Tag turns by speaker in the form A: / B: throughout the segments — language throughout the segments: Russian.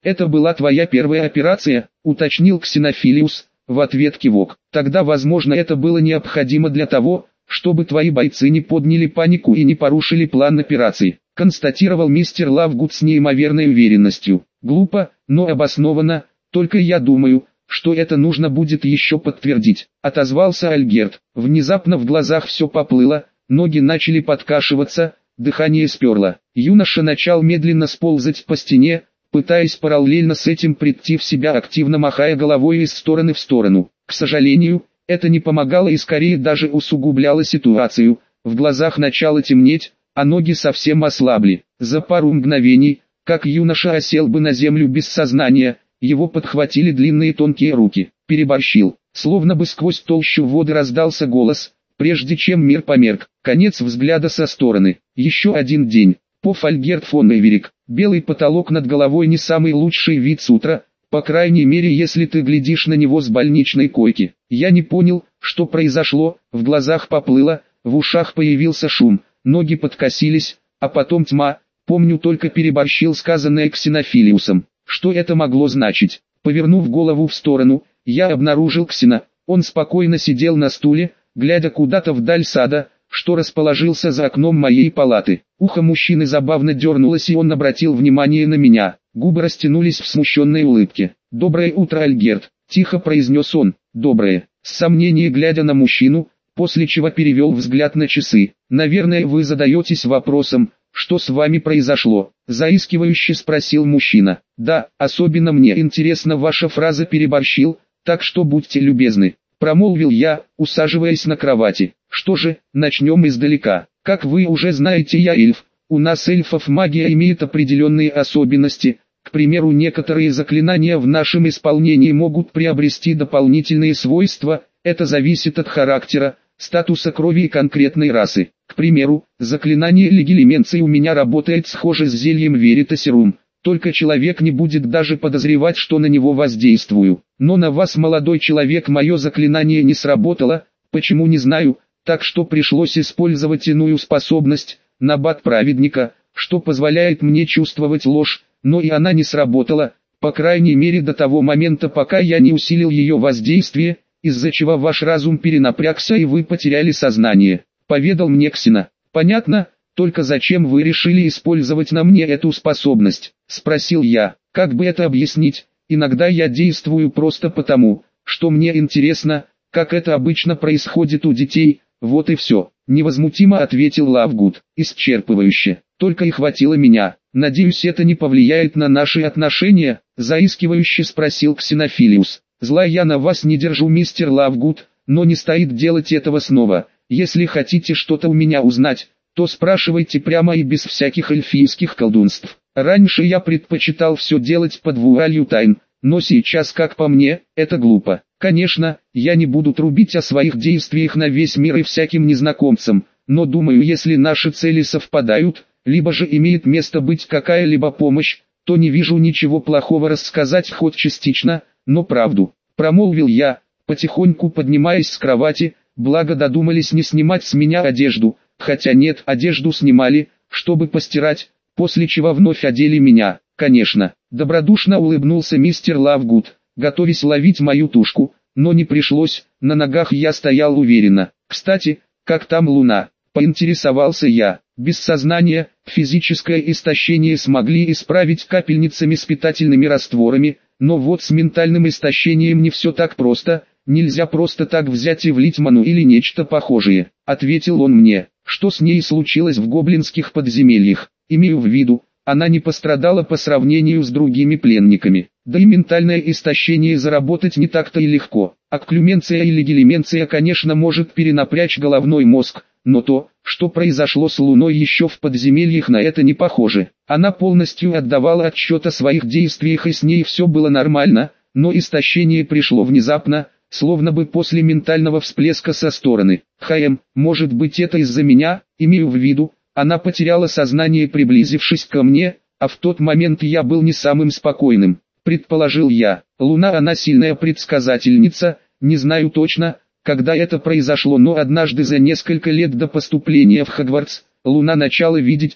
A: «Это была твоя первая операция», — уточнил Ксенофилиус, в ответ кивок. «Тогда, возможно, это было необходимо для того, чтобы твои бойцы не подняли панику и не порушили план операции», — констатировал мистер Лавгуд с неимоверной уверенностью. «Глупо, но обоснованно, только я думаю, что это нужно будет еще подтвердить», — отозвался Альгерт. Внезапно в глазах все поплыло, ноги начали подкашиваться, дыхание сперло. Юноша начал медленно сползать по стене, пытаясь параллельно с этим прийти в себя, активно махая головой из стороны в сторону. К сожалению, это не помогало и скорее даже усугубляло ситуацию. В глазах начало темнеть, а ноги совсем ослабли. За пару мгновений, как юноша осел бы на землю без сознания, его подхватили длинные тонкие руки. «Переборщил», словно бы сквозь толщу воды раздался голос, прежде чем мир померк. Конец взгляда со стороны. Еще один день. Поф Альгерт фон Эверик. Белый потолок над головой не самый лучший вид с утра, по крайней мере если ты глядишь на него с больничной койки. Я не понял, что произошло, в глазах поплыло, в ушах появился шум, ноги подкосились, а потом тьма. Помню, только переборщил сказанное Ксенофилиусом. Что это могло значить? Повернув голову в сторону, я обнаружил Ксена. Он спокойно сидел на стуле, глядя куда-то вдаль сада, что расположился за окном моей палаты. Ухо мужчины забавно дернулось, и он обратил внимание на меня. Губы растянулись в смущенной улыбке. «Доброе утро, Альгерт», — тихо произнес он. «Доброе», с сомнением глядя на мужчину, после чего перевел взгляд на часы. «Наверное, вы задаетесь вопросом, что с вами произошло?» — заискивающе спросил мужчина. «Да, особенно мне интересна ваша фраза «переборщил», так что будьте любезны», — промолвил я, усаживаясь на кровати. «Что же, начнем издалека. Как вы уже знаете, я эльф. У нас эльфов магия имеет определенные особенности. К примеру, некоторые заклинания в нашем исполнении могут приобрести дополнительные свойства. Это зависит от характера, статуса крови и конкретной расы. К примеру, заклинание легилименции у меня работает схоже с зельем Веритасерум. Только человек не будет даже подозревать, что на него воздействую. Но на вас, молодой человек, мое заклинание не сработало, почему не знаю, так что пришлось использовать иную способность, набат праведника, что позволяет мне чувствовать ложь, но и она не сработала, по крайней мере до того момента, пока я не усилил ее воздействие, из-за чего ваш разум перенапрягся и вы потеряли сознание», — поведал мне Ксена. «Понятно, только зачем вы решили использовать на мне эту способность?» — спросил я. «Как бы это объяснить? Иногда я действую просто потому, что мне интересно, как это обычно происходит у детей, вот и все», — невозмутимо ответил Лавгуд. «Исчерпывающе. Только и хватило меня. Надеюсь, это не повлияет на наши отношения?» — заискивающе спросил Ксенофилиус. «Зла я на вас не держу, мистер Лавгуд, но не стоит делать этого снова. Если хотите что-то у меня узнать, то спрашивайте прямо и без всяких эльфийских колдунств. Раньше я предпочитал все делать под вуалью тайн, но сейчас, как по мне, это глупо. Конечно, я не буду трубить о своих действиях на весь мир и всяким незнакомцам, но думаю, если наши цели совпадают, либо же имеет место быть какая-либо помощь, то не вижу ничего плохого рассказать хоть частично, но правду», — промолвил я, потихоньку поднимаясь с кровати, благо додумались не снимать с меня одежду, хотя нет, одежду снимали, чтобы постирать, после чего вновь одели меня. «Конечно», — добродушно улыбнулся мистер Лавгуд, готовясь ловить мою тушку, но не пришлось, на ногах я стоял уверенно. «Кстати, как там Луна?» — поинтересовался я. «Без сознания, физическое истощение смогли исправить капельницами с питательными растворами, но вот с ментальным истощением не все так просто, нельзя просто так взять и влить ману или нечто похожее», — ответил он мне. «Что с ней случилось в гоблинских подземельях? Имею в виду, она не пострадала по сравнению с другими пленниками. Да и ментальное истощение заработать не так-то и легко. Окклюменция или гелименция, конечно, может перенапрячь головной мозг, но то, что произошло с Луной еще в подземельях, на это не похоже. Она полностью отдавала отчет о своих действиях и с ней все было нормально, но истощение пришло внезапно, словно бы после ментального всплеска со стороны. Может быть, это из-за меня, имею в виду, она потеряла сознание, приблизившись ко мне, а в тот момент я был не самым спокойным, предположил я. Луна, она сильная предсказательница, не знаю точно, когда это произошло, но однажды за несколько лет до поступления в Хогвартс, Луна начала видеть то,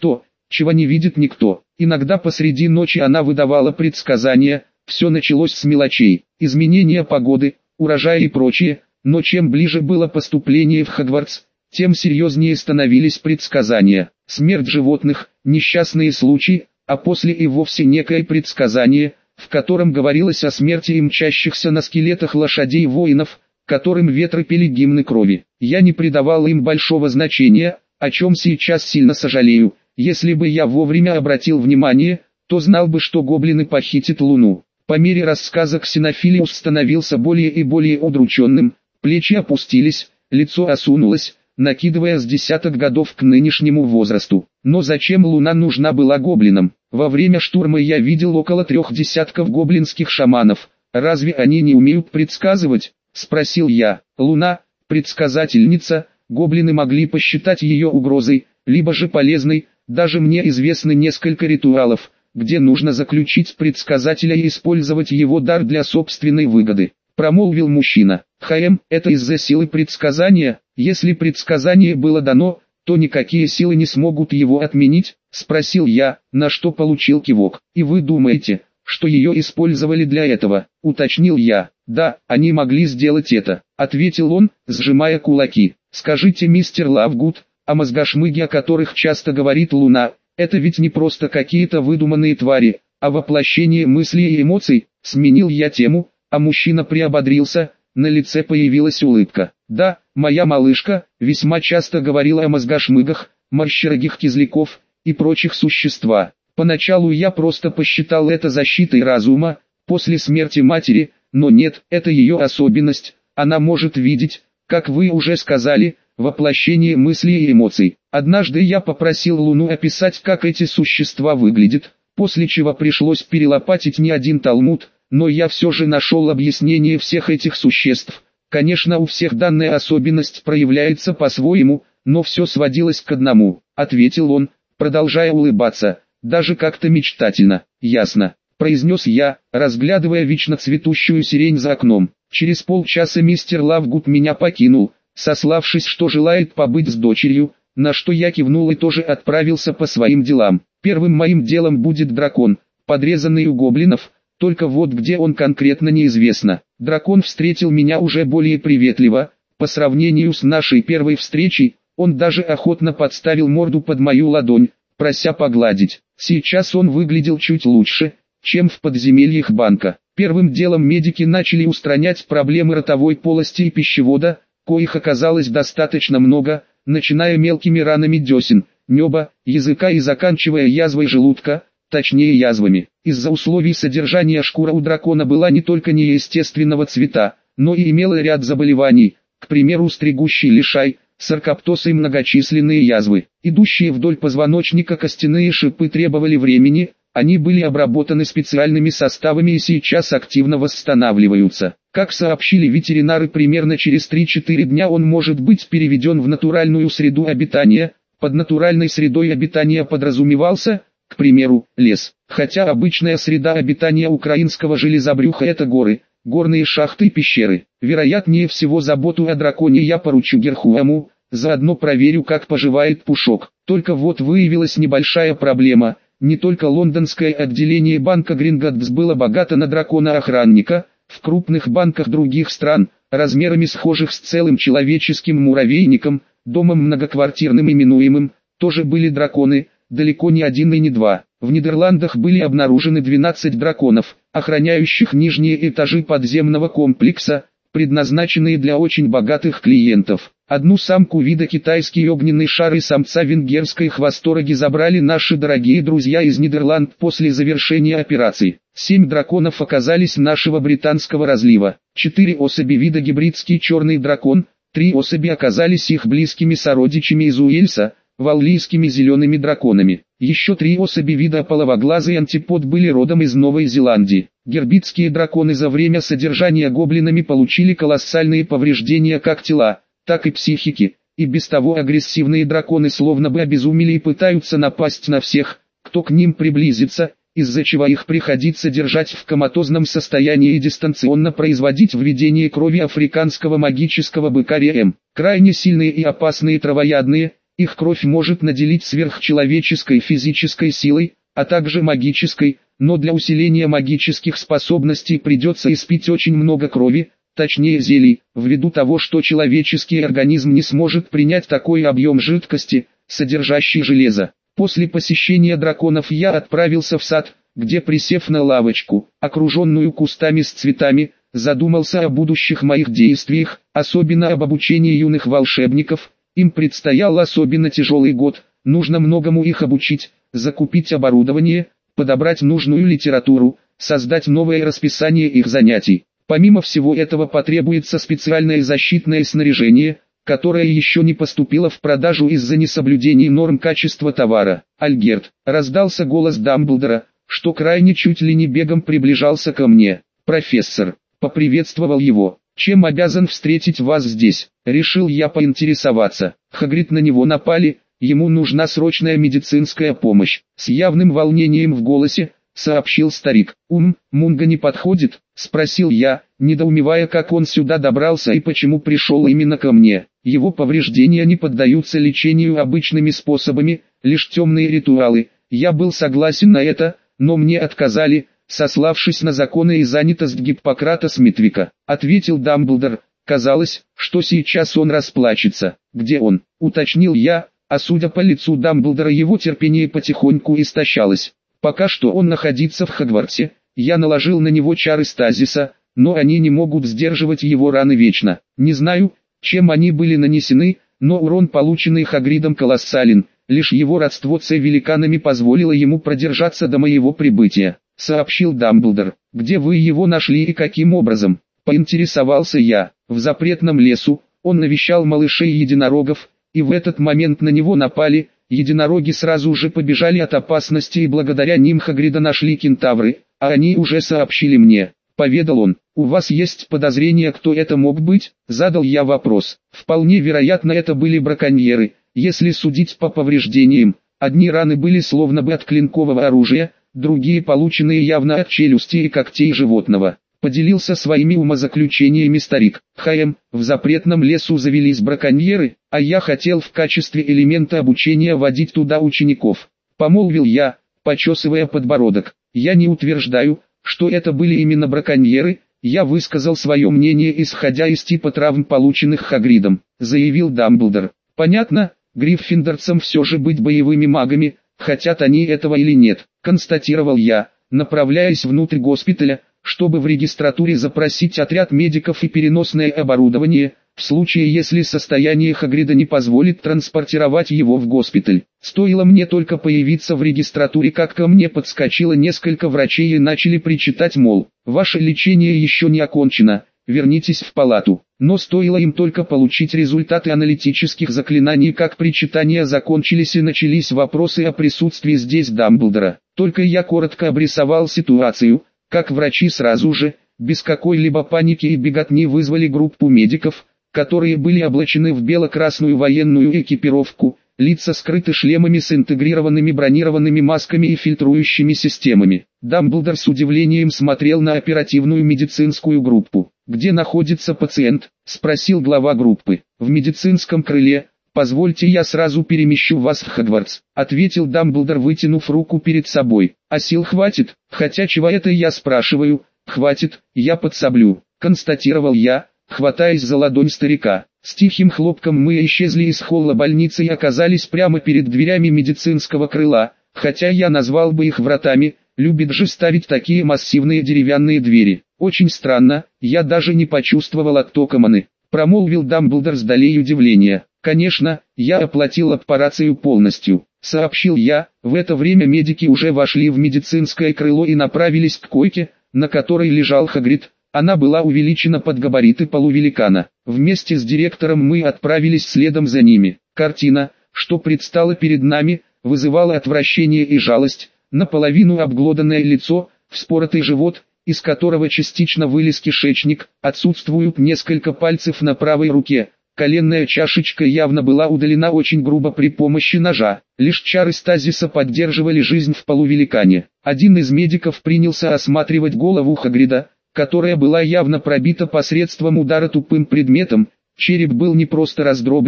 A: чего не видит никто. Иногда посреди ночи она выдавала предсказания, все началось с мелочей, изменения погоды, урожая и прочее, но чем ближе было поступление в Хогвартс, тем серьезнее становились предсказания. Смерть животных, несчастные случаи, а после и вовсе некое предсказание, в котором говорилось о смерти и мчащихся на скелетах лошадей воинов, которым ветры пели гимны крови. Я не придавал им большого значения, о чем сейчас сильно сожалею. Если бы я вовремя обратил внимание, то знал бы, что гоблины похитят Луну. По мере рассказа Ксенофилиус становился более и более удрученным, плечи опустились, лицо осунулось, накидывая с десяток годов к нынешнему возрасту. Но зачем Луна нужна была гоблинам? Во время штурма я видел около 3 десятков гоблинских шаманов. Разве они не умеют предсказывать? Спросил я. Луна, предсказательница, гоблины могли посчитать ее угрозой, либо же полезной. Даже мне известны несколько ритуалов, где нужно заключить предсказателя и использовать его дар для собственной выгоды. Промолвил мужчина. Это из-за силы предсказания. Если предсказание было дано, то никакие силы не смогут его отменить, спросил я, на что получил кивок. И вы думаете, что ее использовали для этого, уточнил я. Да, они могли сделать это, ответил он, сжимая кулаки. Скажите, мистер Лавгуд, а мозгошмыги, о которых часто говорит Луна, это ведь не просто какие-то выдуманные твари, а воплощение мыслей и эмоций, сменил я тему, а мужчина приободрился, на лице появилась улыбка. Да, моя малышка весьма часто говорила о мозгошмыгах, морщерогих кизляков и прочих существах. Поначалу я просто посчитал это защитой разума, после смерти матери, но нет, это ее особенность, она может видеть, как вы уже сказали, воплощение мыслей и эмоций. Однажды я попросил Луну описать, как эти существа выглядят, после чего пришлось перелопатить не один талмуд, но я все же нашел объяснение всех этих существ. Конечно, у всех данная особенность проявляется по-своему, но все сводилось к одному, ответил он, продолжая улыбаться, даже как-то мечтательно. Ясно, произнес я, разглядывая вечно цветущую сирень за окном. Через полчаса мистер Лавгуд меня покинул, сославшись, что желает побыть с дочерью, на что я кивнул и тоже отправился по своим делам. Первым моим делом будет дракон, подрезанный у гоблинов, только вот где он конкретно неизвестно. Дракон встретил меня уже более приветливо, по сравнению с нашей первой встречей, он даже охотно подставил морду под мою ладонь, прося погладить. Сейчас он выглядел чуть лучше, чем в подземельях банка. Первым делом медики начали устранять проблемы ротовой полости и пищевода, коих оказалось достаточно много, начиная мелкими ранами десен, неба, языка и заканчивая язвой желудка, точнее язвами. Из-за условий содержания шкура у дракона была не только неестественного цвета, но и имела ряд заболеваний, к примеру стригущий лишай, саркоптоз и многочисленные язвы. Идущие вдоль позвоночника костяные шипы требовали времени, они были обработаны специальными составами и сейчас активно восстанавливаются. Как сообщили ветеринары, примерно через 3-4 дня он может быть переведен в натуральную среду обитания. Под натуральной средой обитания подразумевался, к примеру, лес. Хотя обычная среда обитания украинского железобрюха — это горы, горные шахты и пещеры. Вероятнее всего заботу о драконе я поручу Герхуаму, заодно проверю, как поживает Пушок. Только вот выявилась небольшая проблема. Не только лондонское отделение банка Гринготдс было богато на дракона-охранника, в крупных банках других стран, размерами схожих с целым человеческим муравейником, домом многоквартирным именуемым, тоже были драконы, далеко не один и не два. В Нидерландах были обнаружены 12 драконов, охраняющих нижние этажи подземного комплекса, предназначенные для очень богатых клиентов. Одну самку вида китайский огненный шар и самца венгерской хвостороги забрали наши дорогие друзья из Нидерланд после завершения операции. 7 драконов оказались нашего британского разлива. 4 особи вида гибридский черный дракон, 3 особи оказались их близкими сородичами из Уэльса, валлийскими зелеными драконами. Еще 3 особи вида ополовоглазый антипод были родом из Новой Зеландии. Гербитские драконы за время содержания гоблинами получили колоссальные повреждения как тела, так и психики, и без того агрессивные драконы словно бы обезумели и пытаются напасть на всех, кто к ним приблизится, из-за чего их приходится держать в коматозном состоянии и дистанционно производить введение крови африканского магического быка Риэм. Крайне сильные и опасные травоядные, Их кровь может наделить сверхчеловеческой физической силой, а также магической, но для усиления магических способностей придется испить очень много крови, точнее зелий, ввиду того, что человеческий организм не сможет принять такой объем жидкости, содержащий железо. После посещения драконов я отправился в сад, где, присев на лавочку, окруженную кустами с цветами, задумался о будущих моих действиях, особенно об обучении юных волшебников. Им предстоял особенно тяжелый год, нужно многому их обучить, закупить оборудование, подобрать нужную литературу, создать новое расписание их занятий. Помимо всего этого потребуется специальное защитное снаряжение, которое еще не поступило в продажу из-за несоблюдений норм качества товара. «Альгерт», — раздался голос Дамблдора, что крайне чуть ли не бегом приближался ко мне. «Профессор», — поприветствовал его. «Чем обязан встретить вас здесь?» Решил я поинтересоваться. Хагрид, на него напали, ему нужна срочная медицинская помощь. С явным волнением в голосе сообщил старик. Мунга не подходит?» — спросил я, недоумевая, как он сюда добрался и почему пришел именно ко мне. Его повреждения не поддаются лечению обычными способами, лишь темные ритуалы. Я был согласен на это, но мне отказали, сославшись на законы и занятость Гиппократа Смитвика. Ответил Дамблдор. Казалось, что сейчас он расплачется. «Где он?» — уточнил я, а судя по лицу Дамблдора, его терпение потихоньку истощалось. Пока что он находится в Хогвартсе. Я наложил на него чары стазиса, но они не могут сдерживать его раны вечно. Не знаю, чем они были нанесены, но урон, полученный Хагридом, колоссален. Лишь его родство с великанами позволило ему продержаться до моего прибытия, сообщил Дамблдор. «Где вы его нашли и каким образом?» — поинтересовался я. «В запретном лесу. Он навещал малышей-единорогов, и в этот момент на него напали. Единороги сразу же побежали от опасности, и благодаря ним Хагрида нашли кентавры, а они уже сообщили мне», — поведал он. «У вас есть подозрения, кто это мог быть?» — задал я вопрос. «Вполне вероятно, это были браконьеры. Если судить по повреждениям, одни раны были словно бы от клинкового оружия, другие полученные явно от челюсти и когтей животного», — поделился своими умозаключениями старик. В запретном лесу завелись браконьеры, а я хотел в качестве элемента обучения водить туда учеников», — помолвил я, почесывая подбородок. «Я не утверждаю, что это были именно браконьеры, я высказал свое мнение, исходя из типа травм, полученных Хагридом», — заявил Дамблдор. «Понятно, гриффиндорцам все же быть боевыми магами, хотят они этого или нет», — констатировал я, направляясь внутрь госпиталя, чтобы в регистратуре запросить отряд медиков и переносное оборудование, в случае если состояние Хагрида не позволит транспортировать его в госпиталь. Стоило мне только появиться в регистратуре, как ко мне подскочило несколько врачей и начали причитать, мол, «Ваше лечение еще не окончено, вернитесь в палату». Но стоило им только получить результаты аналитических заклинаний, как причитания закончились и начались вопросы о присутствии здесь Дамблдора. Только я коротко обрисовал ситуацию, как врачи сразу же, без какой-либо паники и беготни, вызвали группу медиков, которые были облачены в бело-красную военную экипировку, лица скрыты шлемами с интегрированными бронированными масками и фильтрующими системами. Дамблдор с удивлением смотрел на оперативную медицинскую группу. «Где находится пациент?» — спросил глава группы. «В медицинском крыле. Позвольте, я сразу перемещу вас в Хогвартс», — ответил Дамблдор, вытянув руку перед собой. «А сил хватит? Хотя чего это я спрашиваю?» «Хватит, я подсоблю», — констатировал я, хватаясь за ладонь старика. С тихим хлопком мы исчезли из холла больницы и оказались прямо перед дверями медицинского крыла, хотя я назвал бы их вратами, любит же ставить такие массивные деревянные двери. «Очень странно, я даже не почувствовал оттока маны», — промолвил Дамблдор с долей удивления. «Конечно, я оплатил операцию полностью», — сообщил я. В это время медики уже вошли в медицинское крыло и направились к койке, на которой лежал Хагрид. Она была увеличена под габариты полувеликана. Вместе с директором мы отправились следом за ними. Картина, что предстала перед нами, вызывала отвращение и жалость. Наполовину обглоданное лицо, вспоротый живот, из которого частично вылез кишечник, отсутствуют несколько пальцев на правой руке. Коленная чашечка явно была удалена очень грубо при помощи ножа. Лишь чары стазиса поддерживали жизнь в полувеликане. Один из медиков принялся осматривать голову Хагрида, которая была явно пробита посредством удара тупым предметом. Череп был не просто раздроблен,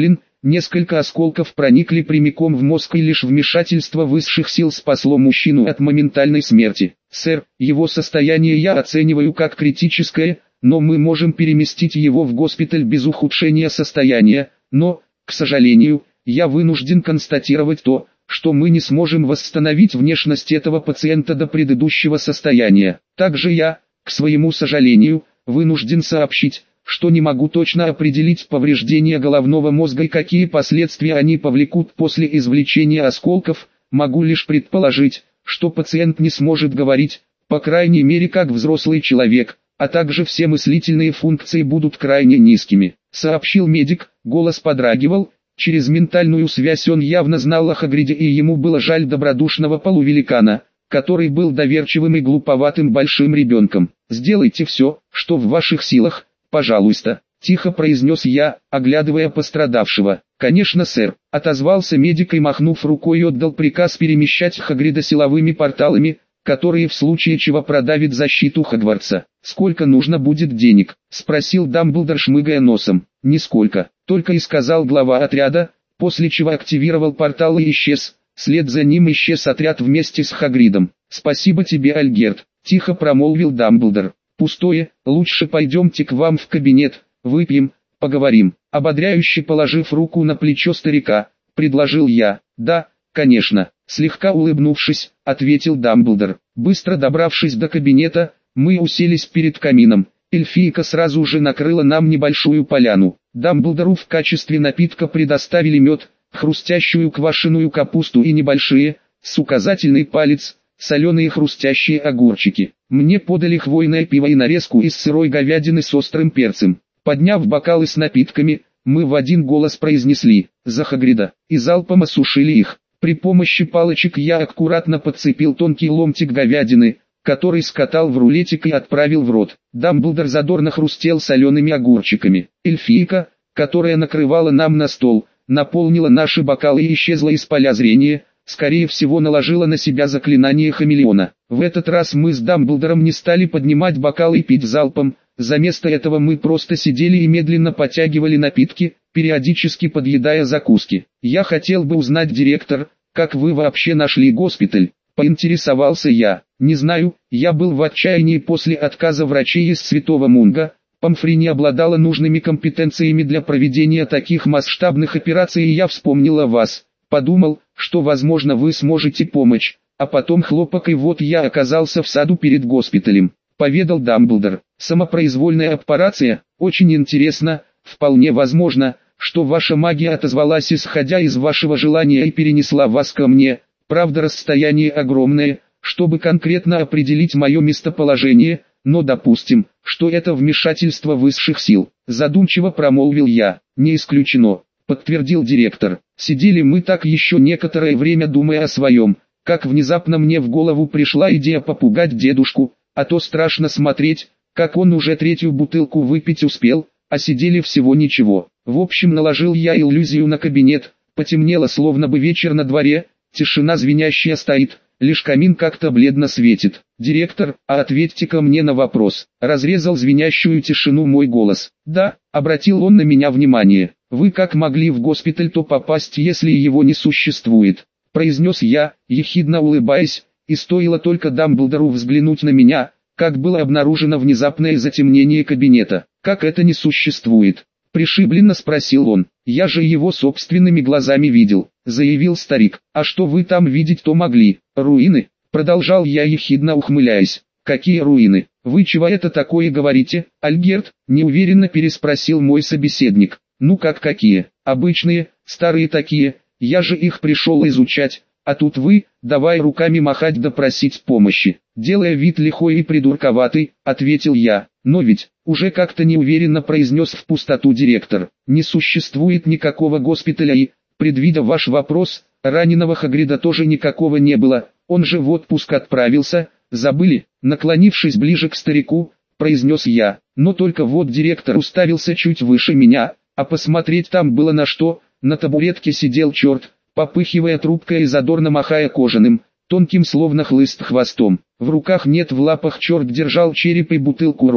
A: Несколько осколков проникли прямиком в мозг, и лишь вмешательство высших сил спасло мужчину от моментальной смерти. Сэр, его состояние я оцениваю как критическое, но мы можем переместить его в госпиталь без ухудшения состояния, но, к сожалению, я вынужден констатировать то, что мы не сможем восстановить внешность этого пациента до предыдущего состояния. Также я, к своему сожалению, вынужден сообщить, что не могу точно определить повреждения головного мозга и какие последствия они повлекут после извлечения осколков, могу лишь предположить, что пациент не сможет говорить, по крайней мере как взрослый человек, а также все мыслительные функции будут крайне низкими, сообщил медик. Голос подрагивал, через ментальную связь он явно знал о Хагриде, и ему было жаль добродушного полувеликана, который был доверчивым и глуповатым большим ребенком. «Сделайте все, что в ваших силах, пожалуйста», — тихо произнес я, оглядывая пострадавшего. «Конечно, сэр», — отозвался медик и, махнув рукой, отдал приказ перемещать Хагрида силовыми порталами, которые в случае чего продавят защиту Хогвартса. «Сколько нужно будет денег?» — спросил Дамблдор, шмыгая носом. «Нисколько», — только и сказал глава отряда, после чего активировал портал и исчез. Вслед за ним исчез отряд вместе с Хагридом. «Спасибо тебе, Альгерт», — тихо промолвил Дамблдор. «Пустое, лучше пойдемте к вам в кабинет, выпьем, поговорим». Ободряюще положив руку на плечо старика, предложил я. «Да, конечно», — слегка улыбнувшись, ответил Дамблдор. Быстро добравшись до кабинета, мы уселись перед камином. Эльфийка сразу же накрыла нам небольшую поляну. Дамблдору в качестве напитка предоставили мед, хрустящую квашеную капусту и небольшие, с указательный палец, соленые хрустящие огурчики. Мне подали хвойное пиво и нарезку из сырой говядины с острым перцем. Подняв бокалы с напитками, мы в один голос произнесли «За Хагрида» и залпом осушили их. При помощи палочек я аккуратно подцепил тонкий ломтик говядины, который скатал в рулетик и отправил в рот. Дамблдор задорно хрустел солеными огурчиками. Эльфийка, которая накрывала нам на стол, наполнила наши бокалы и исчезла из поля зрения, скорее всего наложила на себя заклинание хамелеона. В этот раз мы с Дамблдором не стали поднимать бокалы и пить залпом, заместо этого мы просто сидели и медленно потягивали напитки, периодически подъедая закуски. «Я хотел бы узнать, директор, как вы вообще нашли госпиталь?» — поинтересовался я. «Не знаю, я был в отчаянии после отказа врачей из Святого Мунга. Помфри не обладала нужными компетенциями для проведения таких масштабных операций, и я вспомнил о вас. Подумал, что возможно вы сможете помочь, а потом хлопок, и вот я оказался в саду перед госпиталем», — поведал Дамблдор. «Самопроизвольная операция, очень интересно, вполне возможно, что ваша магия отозвалась, исходя из вашего желания, и перенесла вас ко мне. Правда, расстояние огромное, чтобы конкретно определить мое местоположение, но допустим, что это вмешательство высших сил», — задумчиво промолвил я. «Не исключено», — подтвердил директор. Сидели мы так еще некоторое время, думая о своем, как внезапно мне в голову пришла идея попугать дедушку, а то страшно смотреть, как он уже третью бутылку выпить успел, а сидели всего ничего. В общем, наложил я иллюзию на кабинет, потемнело, словно бы вечер на дворе, тишина звенящая стоит, лишь камин как-то бледно светит. «Директор, а ответьте-ка мне на вопрос», — разрезал звенящую тишину мой голос. «Да», — обратил он на меня внимание. «Вы как могли в госпиталь-то попасть, если его не существует?» — произнес я, ехидно улыбаясь, и стоило только Дамблдору взглянуть на меня, как было обнаружено внезапное затемнение кабинета. «Как это не существует?» — пришибленно спросил он. «Я же его собственными глазами видел», — заявил старик. «А что вы там видеть-то могли? Руины?» — продолжал я, ехидно ухмыляясь. «Какие руины? Вы чего это такое говорите, Альгерт?» — неуверенно переспросил мой собеседник. «Ну как какие? Обычные, старые такие, я же их пришел изучать, а тут вы, давай руками махать да просить помощи», — делая вид лихой и придурковатый, ответил я. «Но ведь», — уже как-то неуверенно произнес в пустоту директор, «не существует никакого госпиталя и, предвидя ваш вопрос, раненого Хагрида тоже никакого не было, он же в отпуск отправился, забыли?» Наклонившись ближе к старику, произнес я, но только вот директор уставился чуть выше меня, а посмотреть там было на что. На табуретке сидел черт, попыхивая трубкой и задорно махая кожаным, тонким словно хлыст хвостом. В руках нет, в лапах черт держал череп и бутылку рома.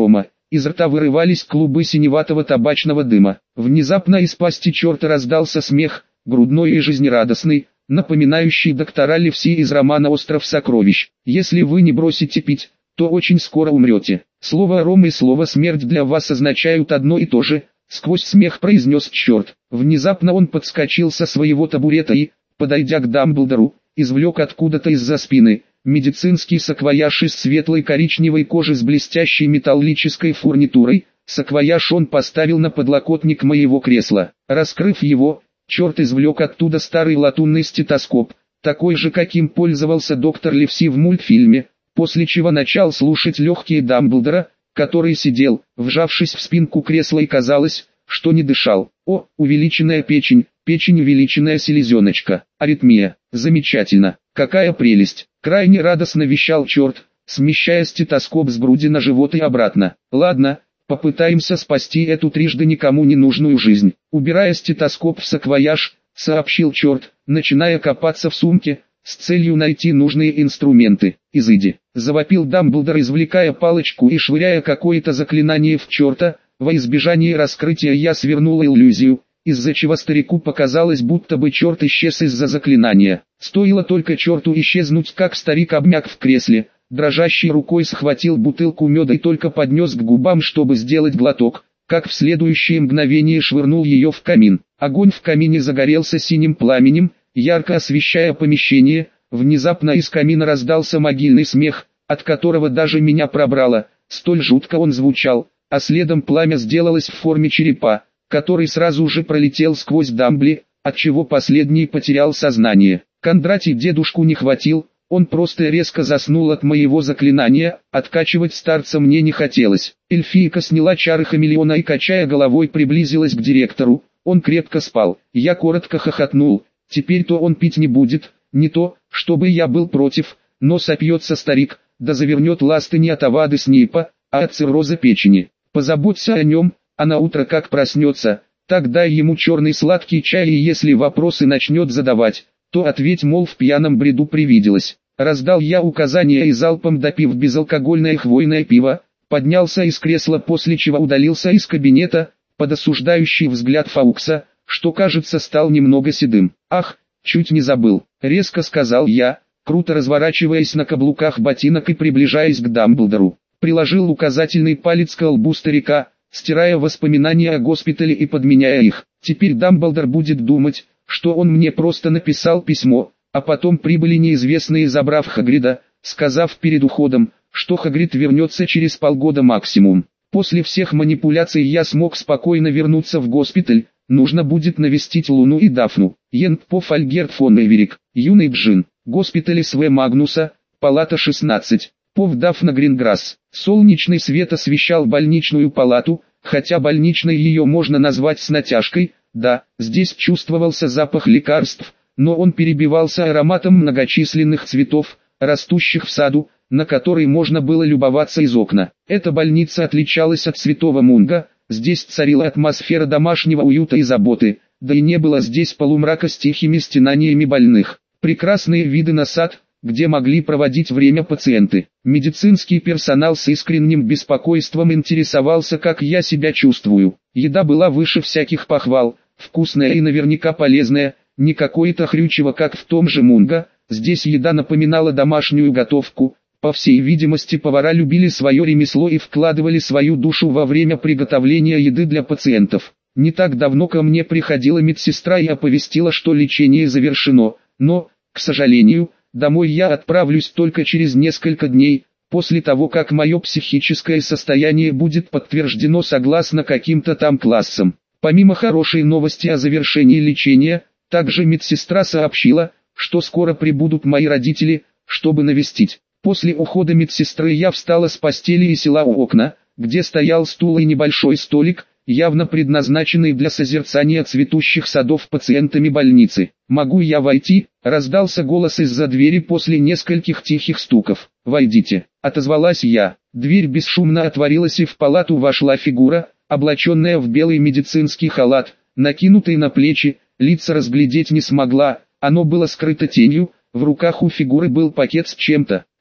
A: из рта вырывались клубы синеватого табачного дыма. Внезапно из пасти черта раздался смех, грудной и жизнерадостный, напоминающий доктора Ливси из романа «Остров сокровищ». «Если вы не бросите пить, то очень скоро умрете. Слово «ром» и слово «смерть» для вас означают одно и то же», — сквозь смех произнес черт. Внезапно он подскочил со своего табурета и, подойдя к Дамблдору, извлек откуда-то из-за спины медицинский саквояж из светлой коричневой кожи с блестящей металлической фурнитурой. Саквояж он поставил на подлокотник моего кресла. Раскрыв его, черт извлек оттуда старый латунный стетоскоп, такой же, каким пользовался доктор Ливси в мультфильме, после чего начал слушать легкие Дамблдора, который сидел, вжавшись в спинку кресла, и казалось, что не дышал. О, увеличенная печень, печень увеличенная селезеночка, аритмия, замечательно, какая прелесть, крайне радостно вещал черт, смещая стетоскоп с груди на живот и обратно. Ладно, попытаемся спасти эту трижды никому не нужную жизнь. Убирая стетоскоп в саквояж, сообщил черт, начиная копаться в сумке, с целью найти нужные инструменты. «Изыди!» — завопил Дамблдор, извлекая палочку и швыряя какое-то заклинание в черта. Во избежание раскрытия я свернула иллюзию, из-за чего старику показалось, будто бы черт исчез из-за заклинания. Стоило только черту исчезнуть, как старик обмяк в кресле, дрожащей рукой схватил бутылку меда и только поднес к губам, чтобы сделать глоток, как в следующее мгновение швырнул ее в камин. Огонь в камине загорелся синим пламенем, ярко освещая помещение. Внезапно из камина раздался могильный смех, от которого даже меня пробрало, столь жутко он звучал, а следом пламя сделалось в форме черепа, который сразу же пролетел сквозь Дамбли, отчего последний потерял сознание. Кондратий дедушку не хватил, он просто резко заснул от моего заклинания, откачивать старца мне не хотелось. Эльфийка сняла чары хамелеона и, качая головой, приблизилась к директору. Он крепко спал. Я коротко хохотнул. Теперь-то он пить не будет, не то, чтобы я был против, но сопьется старик, да завернет ласты от Авады Снейпа, а от цирроза печени. Позаботься о нем, а на утро как проснется, так дай ему черный сладкий чай, и если вопросы начнет задавать, то ответь, мол, в пьяном бреду привиделось. Раздал я указания и, залпом допив безалкогольное хвойное пиво, поднялся из кресла, после чего удалился из кабинета, под осуждающий взгляд Фаукса, что, кажется, стал немного седым. «Ах, чуть не забыл», — резко сказал я, круто разворачиваясь на каблуках ботинок и приближаясь к Дамблдору. Приложил указательный палец к лбу старика, стирая воспоминания о госпитале и подменяя их. Теперь Дамблдор будет думать, что он мне просто написал письмо, а потом прибыли неизвестные, забрав Хагрида, сказав перед уходом, что Хагрид вернется через полгода максимум. После всех манипуляций я смог спокойно вернуться в госпиталь. Нужно будет навестить Луну и Дафну. Йенгпоф Альгерт фон Эверик, юный Бжин, госпиталь СВ Магнуса, палата 16. Пов Дафна Гринграсс. Солнечный свет освещал больничную палату, хотя больничной ее можно назвать с натяжкой. Да, здесь чувствовался запах лекарств, но он перебивался ароматом многочисленных цветов, растущих в саду, на который можно было любоваться из окна. Эта больница отличалась от Святого Мунга, здесь царила атмосфера домашнего уюта и заботы, да и не было здесь полумрака с тихими стенаниями больных. Прекрасные виды на сад, где могли проводить время пациенты. Медицинский персонал с искренним беспокойством интересовался, как я себя чувствую. Еда была выше всяких похвал, вкусная и наверняка полезная, не какое-то хрючево, как в том же Мунга. Здесь еда напоминала домашнюю готовку. По всей видимости, повара любили свое ремесло и вкладывали свою душу во время приготовления еды для пациентов. Не так давно ко мне приходила медсестра и оповестила, что лечение завершено, но, к сожалению, домой я отправлюсь только через несколько дней, после того, как мое психическое состояние будет подтверждено согласно каким-то там классам. Помимо хорошей новости о завершении лечения, также медсестра сообщила, что скоро прибудут мои родители, чтобы навестить. После ухода медсестры я встала с постели и села у окна, где стоял стул и небольшой столик, явно предназначенный для созерцания цветущих садов пациентами больницы. «Могу я войти?» — раздался голос из-за двери после нескольких тихих стуков. «Войдите», — отозвалась я. Дверь бесшумно отворилась, и в палату вошла фигура, облаченная в белый медицинский халат, накинутый на плечи. Лица разглядеть не смогла, оно было скрыто тенью. В руках у фигуры был пакет с чем-то.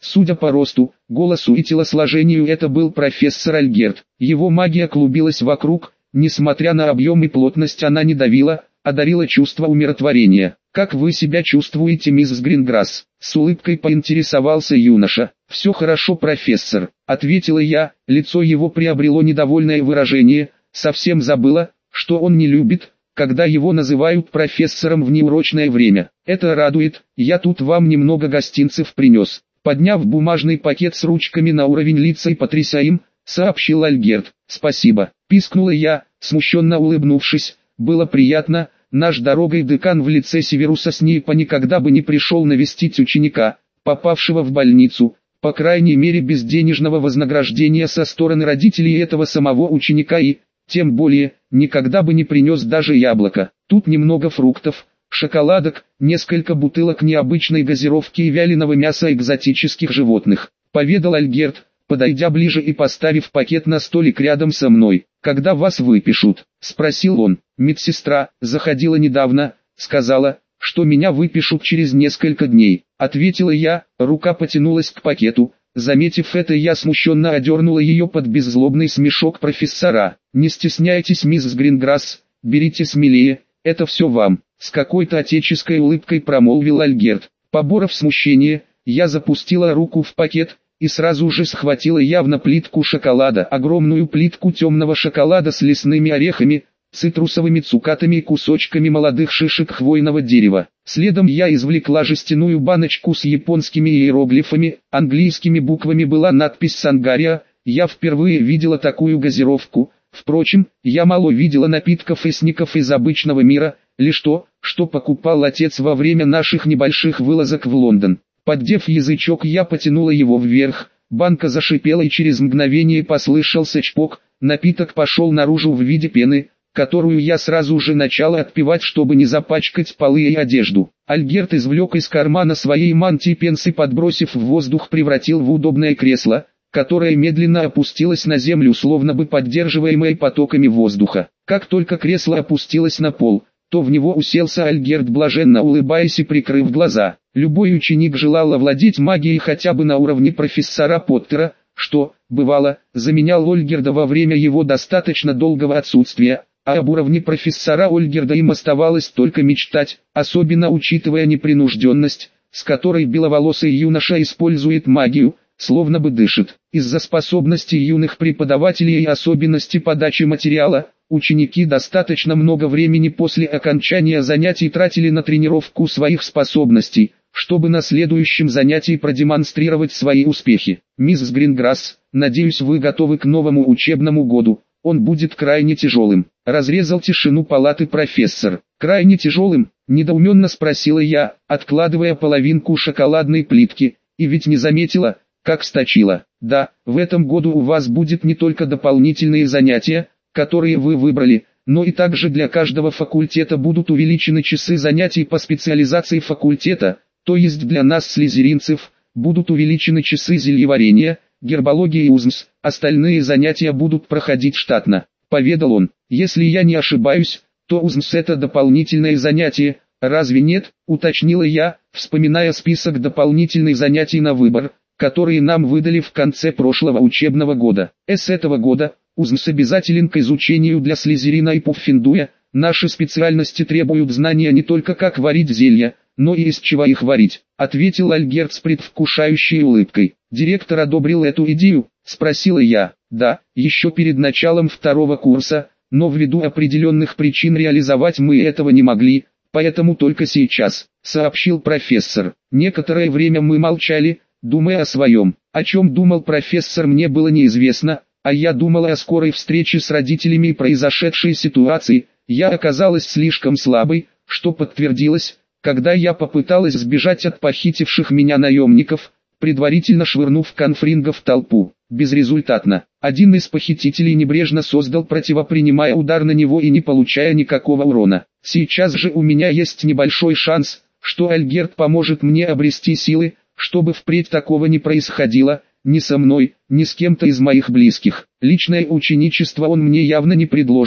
A: Судя по росту, голосу и телосложению, это был профессор Альгерт. Его магия клубилась вокруг, несмотря на объем и плотность, она не давила, а дарила чувство умиротворения. «Как вы себя чувствуете, мисс Гринграсс?» — с улыбкой поинтересовался юноша. «Все хорошо, профессор», — ответила я. Лицо его приобрело недовольное выражение. Совсем забыла, что он не любит, когда его называют профессором в неурочное время. «Это радует, я тут вам немного гостинцев принес». Подняв бумажный пакет с ручками на уровень лица и потряся им, сообщил Альгерт. «Спасибо», — пискнула я, смущенно улыбнувшись. «Было приятно, наш дорогой декан в лице Северуса Снейпа никогда бы не пришел навестить ученика, попавшего в больницу, по крайней мере без денежного вознаграждения со стороны родителей этого самого ученика и, тем более, никогда бы не принес даже яблоко. Тут немного фруктов, шоколадок, несколько бутылок необычной газировки и вяленого мяса экзотических животных», — поведал Альгерт, подойдя ближе и поставив пакет на столик рядом со мной. «Когда вас выпишут?» — спросил он. «Медсестра заходила недавно, сказала, что меня выпишут через несколько дней», — ответила я. Рука потянулась к пакету. Заметив это, я смущенно одернула ее под беззлобный смешок профессора. «Не стесняйтесь, мисс Гринграсс, берите смелее, это все вам», — с какой-то отеческой улыбкой промолвил Альгерт. Поборов смущение, я запустила руку в пакет и сразу же схватила явно плитку шоколада, огромную плитку темного шоколада с лесными орехами, цитрусовыми цукатами и кусочками молодых шишек хвойного дерева. Следом я извлекла жестяную баночку с японскими иероглифами, английскими буквами была надпись «Сангария». Я впервые видела такую газировку. Впрочем, я мало видела напитков и сников из обычного мира, лишь то, что покупал отец во время наших небольших вылазок в Лондон. Поддев язычок, я потянула его вверх, банка зашипела и через мгновение послышался чпок, напиток пошел наружу в виде пены, которую я сразу же начала отпивать, чтобы не запачкать полы и одежду. Альгерт извлек из кармана своей мантии пенс и, подбросив в воздух, превратил в удобное кресло, которое медленно опустилось на землю, словно бы поддерживаемое потоками воздуха. Как только кресло опустилось на пол, то в него уселся Альгерт, блаженно улыбаясь и прикрыв глаза. Любой ученик желал овладеть магией хотя бы на уровне профессора Поттера, что, бывало, заменял Ольгерда во время его достаточно долгого отсутствия, а об уровне профессора Ольгерда им оставалось только мечтать, особенно учитывая непринужденность, с которой беловолосый юноша использует магию, словно бы дышит. Из-за способностей юных преподавателей и особенностей подачи материала, ученики достаточно много времени после окончания занятий тратили на тренировку своих способностей, чтобы на следующем занятии продемонстрировать свои успехи. «Мисс Гринграсс, надеюсь, вы готовы к новому учебному году, он будет крайне тяжелым», — разрезал тишину палаты профессор. «Крайне тяжелым?» — недоуменно спросила я, откладывая половинку шоколадной плитки, и ведь не заметила, как сточила. «Да, в этом году у вас будет не только дополнительные занятия, которые вы выбрали, но и также для каждого факультета будут увеличены часы занятий по специализации факультета, то есть для нас, слизеринцев, будут увеличены часы зельеварения, гербологии и УЗМС, остальные занятия будут проходить штатно», — поведал он. «Если я не ошибаюсь, то УЗМС — это дополнительное занятие, разве нет?» — уточнила я, вспоминая список дополнительных занятий на выбор, которые нам выдали в конце прошлого учебного года. С этого года УЗМС обязателен к изучению для Слизерина и Пуффендуя. Наши специальности требуют знания не только как варить зелья, но и из чего их варить, ответил Альгерт с предвкушающей улыбкой. «Директор одобрил эту идею?» — спросила я. «Да, еще перед началом второго курса, но ввиду определенных причин реализовать мы этого не могли, поэтому только сейчас», — сообщил профессор. Некоторое время мы молчали, думая о своем. О чем думал профессор, мне было неизвестно, а я думала о скорой встрече с родителями и произошедшей ситуации. Я оказалась слишком слабой, что подтвердилось, когда я попыталась сбежать от похитивших меня наемников, предварительно швырнув конфринга в толпу. Безрезультатно. Один из похитителей небрежно создал противоп, принимая удар на него и не получая никакого урона. Сейчас же у меня есть небольшой шанс, что Альгерт поможет мне обрести силы, чтобы впредь такого не происходило, ни со мной, ни с кем-то из моих близких. Личное ученичество он мне явно не предложит,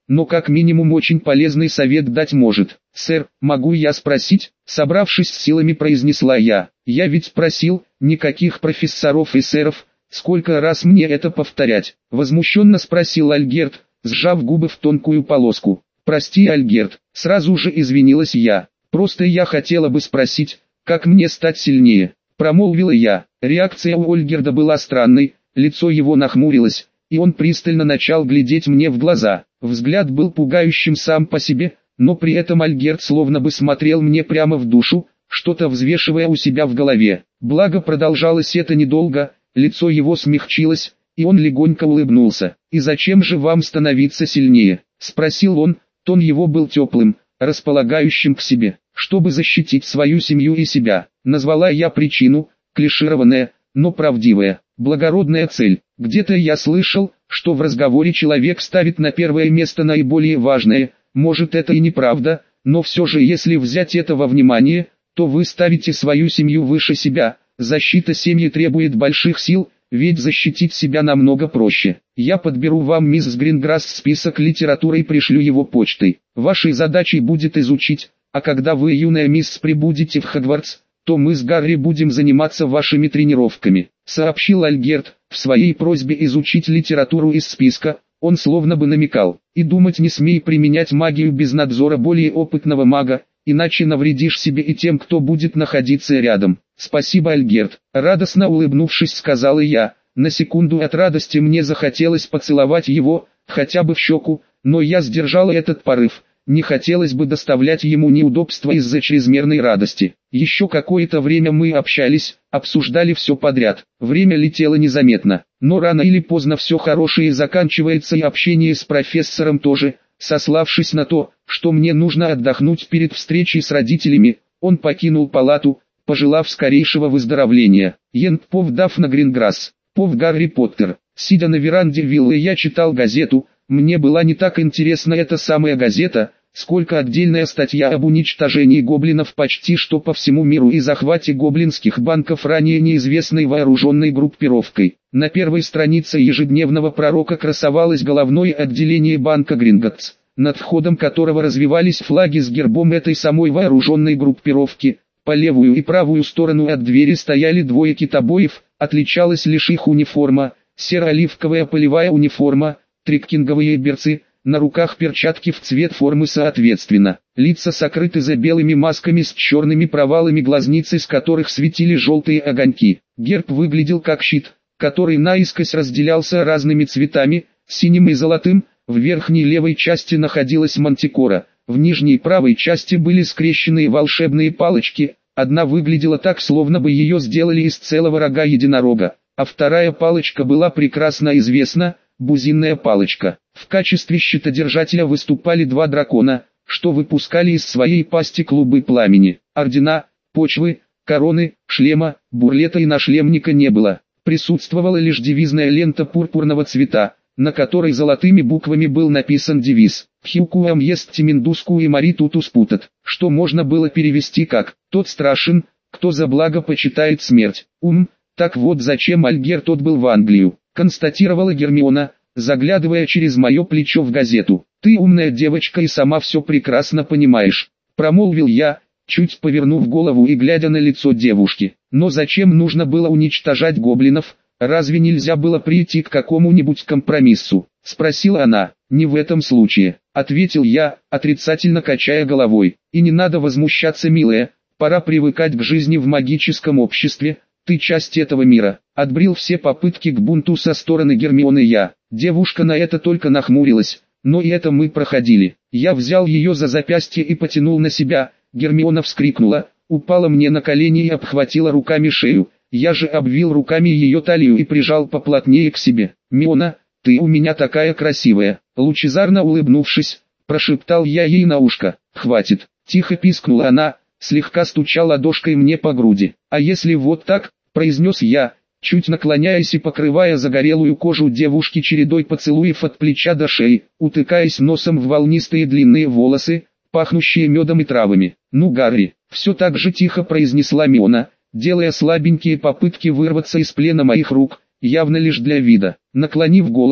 A: но как минимум очень полезный совет дать может. «Сэр, могу я спросить?» — собравшись с силами, произнесла я. «Я ведь просил, никаких профессоров и сэров, сколько раз мне это повторять?» — возмущенно спросил Альгерт, сжав губы в тонкую полоску. «Прости, Альгерт», — сразу же извинилась я. «Просто я хотела бы спросить, как мне стать сильнее?» — промолвила я. Реакция у Ольгерда была странной, лицо его нахмурилось, и он пристально начал глядеть мне в глаза. Взгляд был пугающим сам по себе, но при этом Альгерт словно бы смотрел мне прямо в душу, что-то взвешивая у себя в голове. Благо продолжалось это недолго, лицо его смягчилось, и он легонько улыбнулся. «И зачем же вам становиться сильнее?» — спросил он, тон его был теплым, располагающим к себе. «Чтобы защитить свою семью и себя», — назвала я причину, клишированная, но правдивая, благородная цель. Где-то я слышал, что в разговоре человек ставит на первое место наиболее важное, может это и неправда, но все же если взять это во внимание, то вы ставите свою семью выше себя. Защита семьи требует больших сил, ведь защитить себя намного проще. Я подберу вам, мисс Гринграсс, список литературы и пришлю его почтой. Вашей задачей будет изучить, а когда вы, юная мисс, прибудете в Хогвартс, то мы с Гарри будем заниматься вашими тренировками», — сообщил Альгерт. В своей просьбе изучить литературу из списка, он словно бы намекал: «И думать не смей применять магию без надзора более опытного мага, иначе навредишь себе и тем, кто будет находиться рядом». «Спасибо, Альгерт», — радостно улыбнувшись, сказала я. На секунду от радости мне захотелось поцеловать его, хотя бы в щеку, но я сдержала этот порыв. Не хотелось бы доставлять ему неудобства из-за чрезмерной радости. Еще какое-то время мы общались, обсуждали все подряд. Время летело незаметно, но рано или поздно все хорошее заканчивается, и общение с профессором тоже. Сославшись на то, что мне нужно отдохнуть перед встречей с родителями, он покинул палату, пожелав скорейшего выздоровления. Йент Пов Дафна Гринграсс, Пов Гарри Поттер. Сидя на веранде виллы, я читал газету. Мне была не так интересна эта самая газета, сколько отдельная статья об уничтожении гоблинов почти что по всему миру и захвате гоблинских банков ранее неизвестной вооруженной группировкой. На первой странице ежедневного пророка красовалось головное отделение банка Гринготтс, над входом которого развивались флаги с гербом этой самой вооруженной группировки. По левую и правую сторону от двери стояли двое китобоев, отличалась лишь их униформа, серо-оливковая полевая униформа, триккинговые берцы, на руках перчатки в цвет формы соответственно. Лица сокрыты за белыми масками с черными провалами глазниц, из которых светили желтые огоньки. Герб выглядел как щит, который наискось разделялся разными цветами, синим и золотым. В верхней левой части находилась мантикора, в нижней правой части были скрещенные волшебные палочки. Одна выглядела так, словно бы ее сделали из целого рога единорога, а вторая палочка была прекрасно известна — бузинная палочка. В качестве щитодержателя выступали два дракона, что выпускали из своей пасти клубы пламени. Ордена, почвы, короны, шлема, бурлета и нашлемника не было. Присутствовала лишь девизная лента пурпурного цвета, на которой золотыми буквами был написан девиз «Хилкуам ест тиминдуску и мари тутус путат», что можно было перевести как «Тот страшен, кто за благо почитает смерть». Так вот зачем Альгерт отбыл в Англию, констатировала Гермиона, заглядывая через мое плечо в газету. «Ты умная девочка и сама все прекрасно понимаешь», — промолвил я, чуть повернув голову и глядя на лицо девушки. «Но зачем нужно было уничтожать гоблинов? Разве нельзя было прийти к какому-нибудь компромиссу?» — спросила она. «Не в этом случае», — ответил я, отрицательно качая головой. «И не надо возмущаться, милая, пора привыкать к жизни в магическом обществе. Ты часть этого мира». Отбрил все попытки к бунту со стороны Гермионы я. Девушка на это только нахмурилась, но и это мы проходили. Я взял ее за запястье и потянул на себя. Гермиона вскрикнула, упала мне на колени и обхватила руками шею. Я же обвил руками ее талию и прижал поплотнее к себе. «Миона, ты у меня такая красивая!» Лучезарно улыбнувшись, прошептал я ей на ушко. «Хватит!» — тихо пискнула она, слегка стуча ладошкой мне по груди. «А если вот так?» — произнес я, чуть наклоняясь и покрывая загорелую кожу девушки чередой поцелуев от плеча до шеи, утыкаясь носом в волнистые длинные волосы, пахнущие медом и травами. «Ну, Гарри!» — все так же тихо произнесла Миона, делая слабенькие попытки вырваться из плена моих рук, явно лишь для вида. Наклонив голову,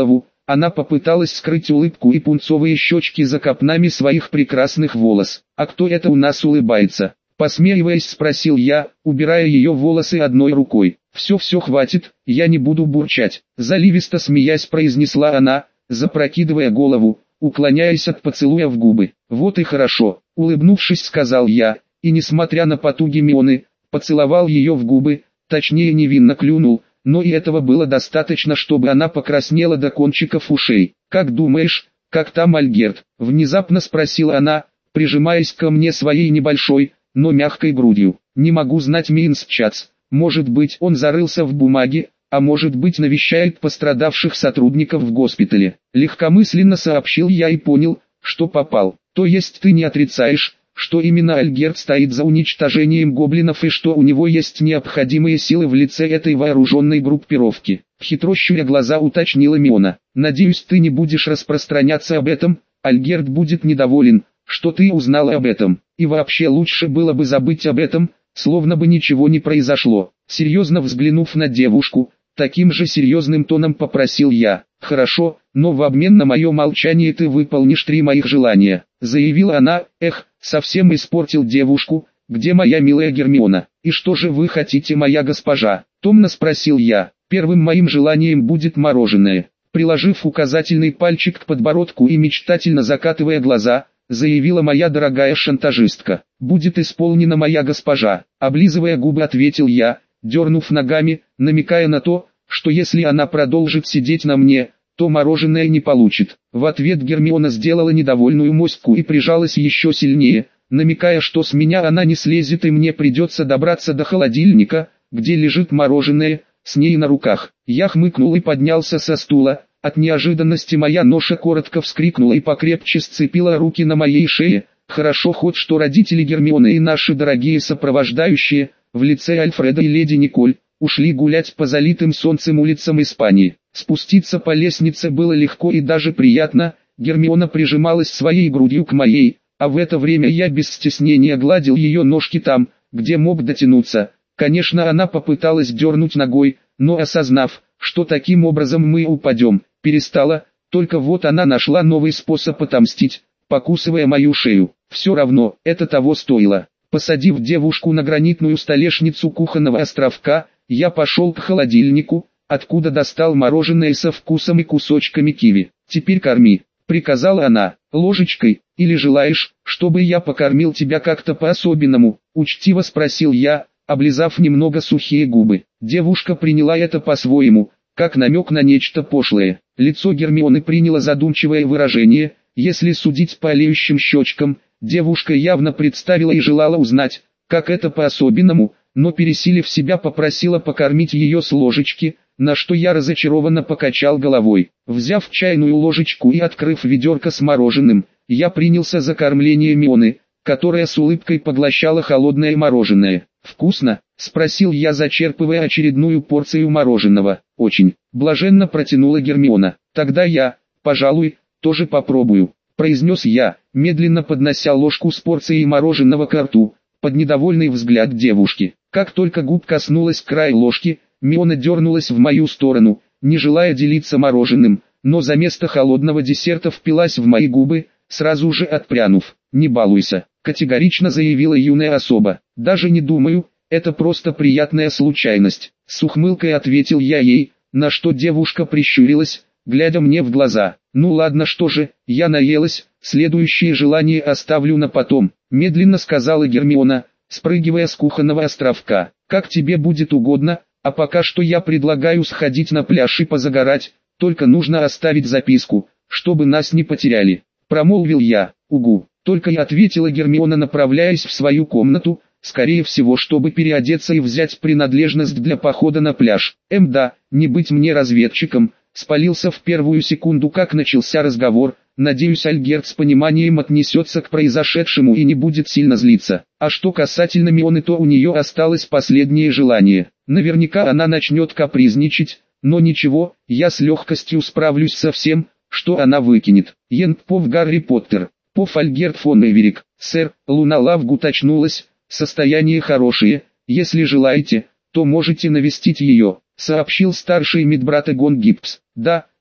A: Она попыталась скрыть улыбку и пунцовые щечки за копнами своих прекрасных волос. «А кто это у нас улыбается?» Посмеиваясь, спросил я, убирая ее волосы одной рукой. «Все, хватит, я не буду бурчать», заливисто смеясь произнесла она, запрокидывая голову, уклоняясь от поцелуя в губы. «Вот и хорошо», улыбнувшись, сказал я, и несмотря на потуги Мионы, поцеловал ее в губы, точнее невинно клюнул, но и этого было достаточно, чтобы она покраснела до кончиков ушей. «Как думаешь, как там Альгерт?» внезапно спросила она, прижимаясь ко мне своей небольшой, но мягкой грудью. «Не могу знать, Минсчац, может быть он зарылся в бумаге, а может быть навещает пострадавших сотрудников в госпитале». Легкомысленно сообщил я и понял, что попал. «То есть ты не отрицаешь, что именно Альгерт стоит за уничтожением гоблинов и что у него есть необходимые силы в лице этой вооруженной группировки?» Хитро щуря глаза уточнила Миона. «Надеюсь, ты не будешь распространяться об этом, Альгерт будет недоволен, что ты узнала об этом, и вообще лучше было бы забыть об этом, словно бы ничего не произошло». Серьезно взглянув на девушку, таким же серьезным тоном попросил я. «Хорошо, но в обмен на мое молчание ты выполнишь 3 моих желания», заявила она. Совсем испортил девушку. «Где моя милая Гермиона?» «И что же вы хотите, моя госпожа?» томно спросил я. «Первым моим желанием будет мороженое». Приложив указательный пальчик к подбородку и мечтательно закатывая глаза, заявила моя дорогая шантажистка. «Будет исполнена, моя госпожа», облизывая губы, ответил я, дернув ногами, намекая на то, что если она продолжит сидеть на мне, то мороженое не получит. В ответ Гермиона сделала недовольную моську и прижалась еще сильнее, намекая, что с меня она не слезет и мне придется добраться до холодильника, где лежит мороженое, с ней на руках. Я хмыкнул и поднялся со стула. От неожиданности моя ноша коротко вскрикнула и покрепче сцепила руки на моей шее. Хорошо хоть что родители Гермионы и наши дорогие сопровождающие, в лице Альфреда и леди Николь, ушли гулять по залитым солнцем улицам Испании. Спуститься по лестнице было легко и даже приятно. Гермиона прижималась своей грудью к моей, а в это время я без стеснения гладил ее ножки там, где мог дотянуться. Конечно, она попыталась дернуть ногой, но осознав, что таким образом мы упадем, перестала. Только вот она нашла новый способ отомстить, покусывая мою шею. Все равно, это того стоило. Посадив девушку на гранитную столешницу кухонного островка, я пошел к холодильнику, откуда достал мороженое со вкусом и кусочками киви. «Теперь корми», — приказала она, — «ложечкой, или желаешь, чтобы я покормил тебя как-то по-особенному?» — учтиво спросил я, облизав немного сухие губы. Девушка приняла это по-своему, как намек на нечто пошлое. Лицо Гермионы приняло задумчивое выражение. Если судить по олеющим щечкам, девушка явно представила и желала узнать, как это по-особенному, но пересилив себя попросила покормить ее с ложечки, на что я разочарованно покачал головой. Взяв чайную ложечку и открыв ведерко с мороженым, я принялся за кормление Мионы, которая с улыбкой поглощала холодное мороженое. «Вкусно?» — спросил я, зачерпывая очередную порцию мороженого. «Очень», — блаженно протянула Гермиона. «Тогда я, пожалуй, тоже попробую», — произнес я, медленно поднося ложку с порцией мороженого к рту, под недовольный взгляд девушки. Как только губ коснулась край ложки, Миона дернулась в мою сторону, не желая делиться мороженым, но за место холодного десерта впилась в мои губы, сразу же отпрянув. «Не балуйся», — категорично заявила юная особа. «Даже не думаю, это просто приятная случайность», — с ухмылкой ответил я ей, на что девушка прищурилась, глядя мне в глаза. «Ну ладно, что же, я наелась, следующее желание оставлю на потом», — медленно сказала Гермиона, спрыгивая с кухонного островка. «Как тебе будет угодно, а пока что я предлагаю сходить на пляж и позагорать, только нужно оставить записку, чтобы нас не потеряли», — промолвил я. «Угу», — только и ответила Гермиона, направляясь в свою комнату, скорее всего, чтобы переодеться и взять принадлежность для похода на пляж. Да, не быть мне разведчиком, спалился в первую секунду, как начался разговор. Надеюсь, Альгерт с пониманием отнесется к произошедшему и не будет сильно злиться. А что касательно Мионы, то у нее осталось последнее желание. Наверняка она начнет капризничать, но ничего, я с легкостью справлюсь со всем, что она выкинет. Янпов Гарри Поттер, Пов Альгерт фон Эверик, сэр, Луна Лавгут очнулась, состояние хорошее, если желаете, то можете навестить ее, сообщил старший медбрат Эгон Гипс. Да,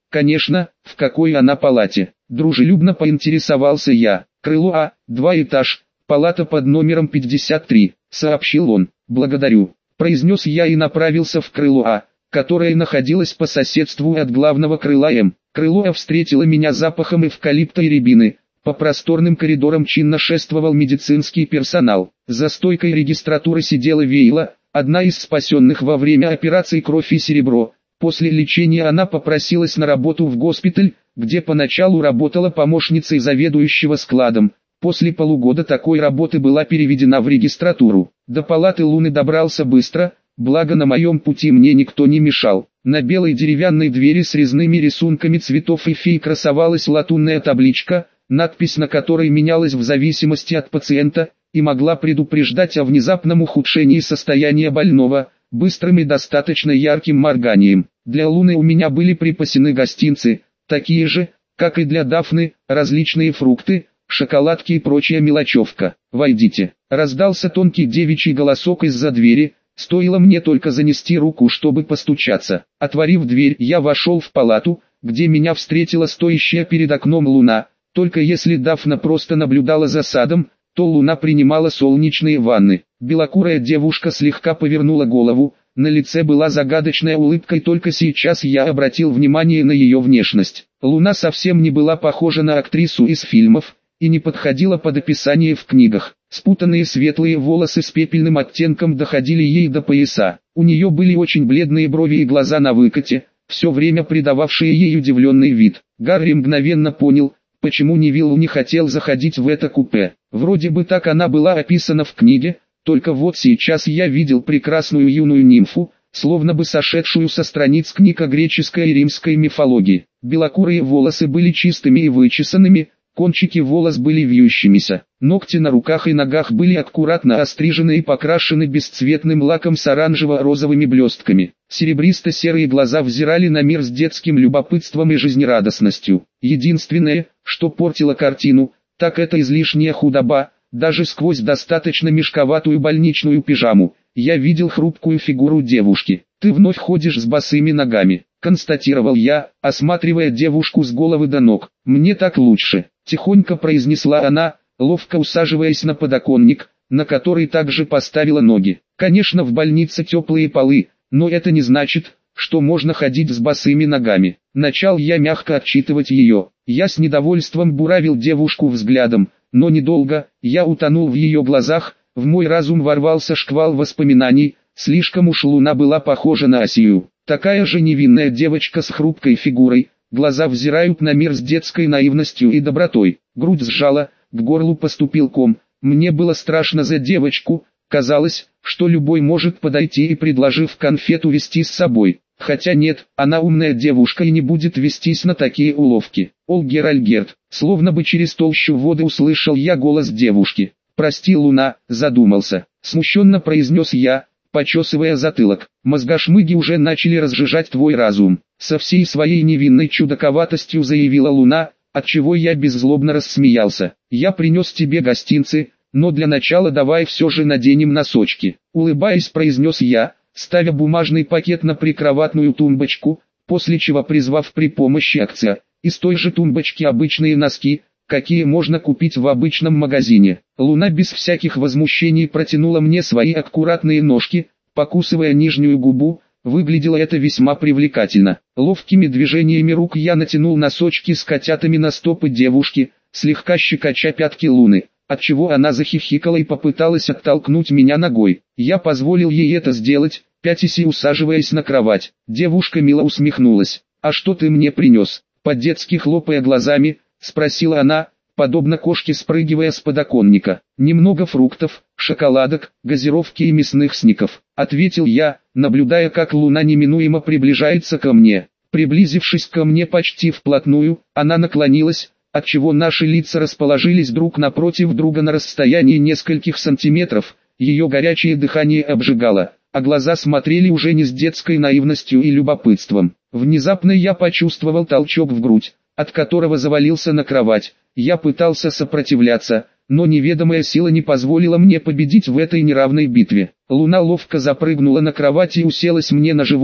A: Конечно, в какой она палате? Дружелюбно поинтересовался я. Крыло А, 2 этаж, палата под номером 53, сообщил он. Благодарю, произнес я и направился в крыло А, которое находилось по соседству от главного крыла М. Крыло А встретило меня запахом эвкалипта и рябины. По просторным коридорам чинно шествовал медицинский персонал. За стойкой регистратуры сидела Вейла, одна из спасенных во время операции «Кровь и серебро». После лечения она попросилась на работу в госпиталь, где поначалу работала помощницей заведующего складом. После полугода такой работы была переведена в регистратуру. До палаты Луны добрался быстро, благо на моем пути мне никто не мешал. На белой деревянной двери с резными рисунками цветов и фей красовалась латунная табличка, надпись на которой менялась в зависимости от пациента, и могла предупреждать о внезапном ухудшении состояния больного, быстрым и достаточно ярким морганием. Для Луны у меня были припасены гостинцы, такие же, как и для Дафны, различные фрукты, шоколадки и прочая мелочевка. «Войдите», — раздался тонкий девичий голосок из-за двери, стоило мне только занести руку, чтобы постучаться. Отворив дверь, я вошел в палату, где меня встретила стоящая перед окном Луна. Только если Дафна просто наблюдала за садом, то Луна принимала солнечные ванны. Белокурая девушка слегка повернула голову, на лице была загадочная улыбка, и только сейчас я обратил внимание на ее внешность. Луна совсем не была похожа на актрису из фильмов, и не подходила под описание в книгах. Спутанные светлые волосы с пепельным оттенком доходили ей до пояса. У нее были очень бледные брови и глаза на выкате, все время придававшие ей удивленный вид. Гарри мгновенно понял, почему Невиллу не хотел заходить в это купе. Вроде бы так она была описана в книге, только вот сейчас я видел прекрасную юную нимфу, словно бы сошедшую со страниц книг о греческой и римской мифологии. Белокурые волосы были чистыми и вычесанными, кончики волос были вьющимися, ногти на руках и ногах были аккуратно острижены и покрашены бесцветным лаком с оранжево-розовыми блестками. Серебристо-серые глаза взирали на мир с детским любопытством и жизнерадостностью. Единственное, что портило картину, так это излишняя худоба. Даже сквозь достаточно мешковатую больничную пижаму, я видел хрупкую фигуру девушки. «Ты вновь ходишь с босыми ногами», — констатировал я, осматривая девушку с головы до ног. «Мне так лучше», — тихонько произнесла она, ловко усаживаясь на подоконник, на который также поставила ноги. «Конечно, в больнице теплые полы, но это не значит, что можно ходить с босыми ногами». Начал я мягко отчитывать ее. Я с недовольством буравил девушку взглядом, но недолго. Я утонул в ее глазах, в мой разум ворвался шквал воспоминаний. Слишком уж Луна была похожа на Асию. Такая же невинная девочка с хрупкой фигурой, глаза взирают на мир с детской наивностью и добротой. Грудь сжала, к горлу поступил ком. Мне было страшно за девочку, казалось, что любой может подойти и, предложив конфету, вести с собой. Хотя нет, она умная девушка и не будет вестись на такие уловки. «Олгер Альгерт», словно бы через толщу воды услышал я голос девушки. «Прости, Луна», задумался, смущенно произнес я, почесывая затылок. «Мозгошмыги уже начали разжижать твой разум», со всей своей невинной чудаковатостью заявила Луна, отчего я беззлобно рассмеялся. «Я принес тебе гостинцы, но для начала давай все же наденем носочки», улыбаясь, произнес я, ставя бумажный пакет на прикроватную тумбочку, после чего призвав при помощи акция, из той же тумбочки обычные носки, какие можно купить в обычном магазине. Луна без всяких возмущений протянула мне свои аккуратные ножки, покусывая нижнюю губу. Выглядело это весьма привлекательно. Ловкими движениями рук я натянул носочки с котятами на стопы девушки, слегка щекоча пятки Луны, отчего она захихикала и попыталась оттолкнуть меня ногой. Я позволил ей это сделать, пятясь и усаживаясь на кровать. Девушка мило усмехнулась. «А что ты мне принес?» По-детски хлопая глазами, спросила она, подобно кошке спрыгивая с подоконника. «Немного фруктов, шоколадок, газировки и мясных сников», ответил я, наблюдая, как Луна неминуемо приближается ко мне. Приблизившись ко мне почти вплотную, она наклонилась, отчего наши лица расположились друг напротив друга на расстоянии нескольких сантиметров. Ее горячее дыхание обжигало, а глаза смотрели уже не с детской наивностью и любопытством. Внезапно я почувствовал толчок в грудь, от которого завалился на кровать. Я пытался сопротивляться, но неведомая сила не позволила мне победить в этой неравной битве. Луна ловко запрыгнула на кровать и уселась мне на живот,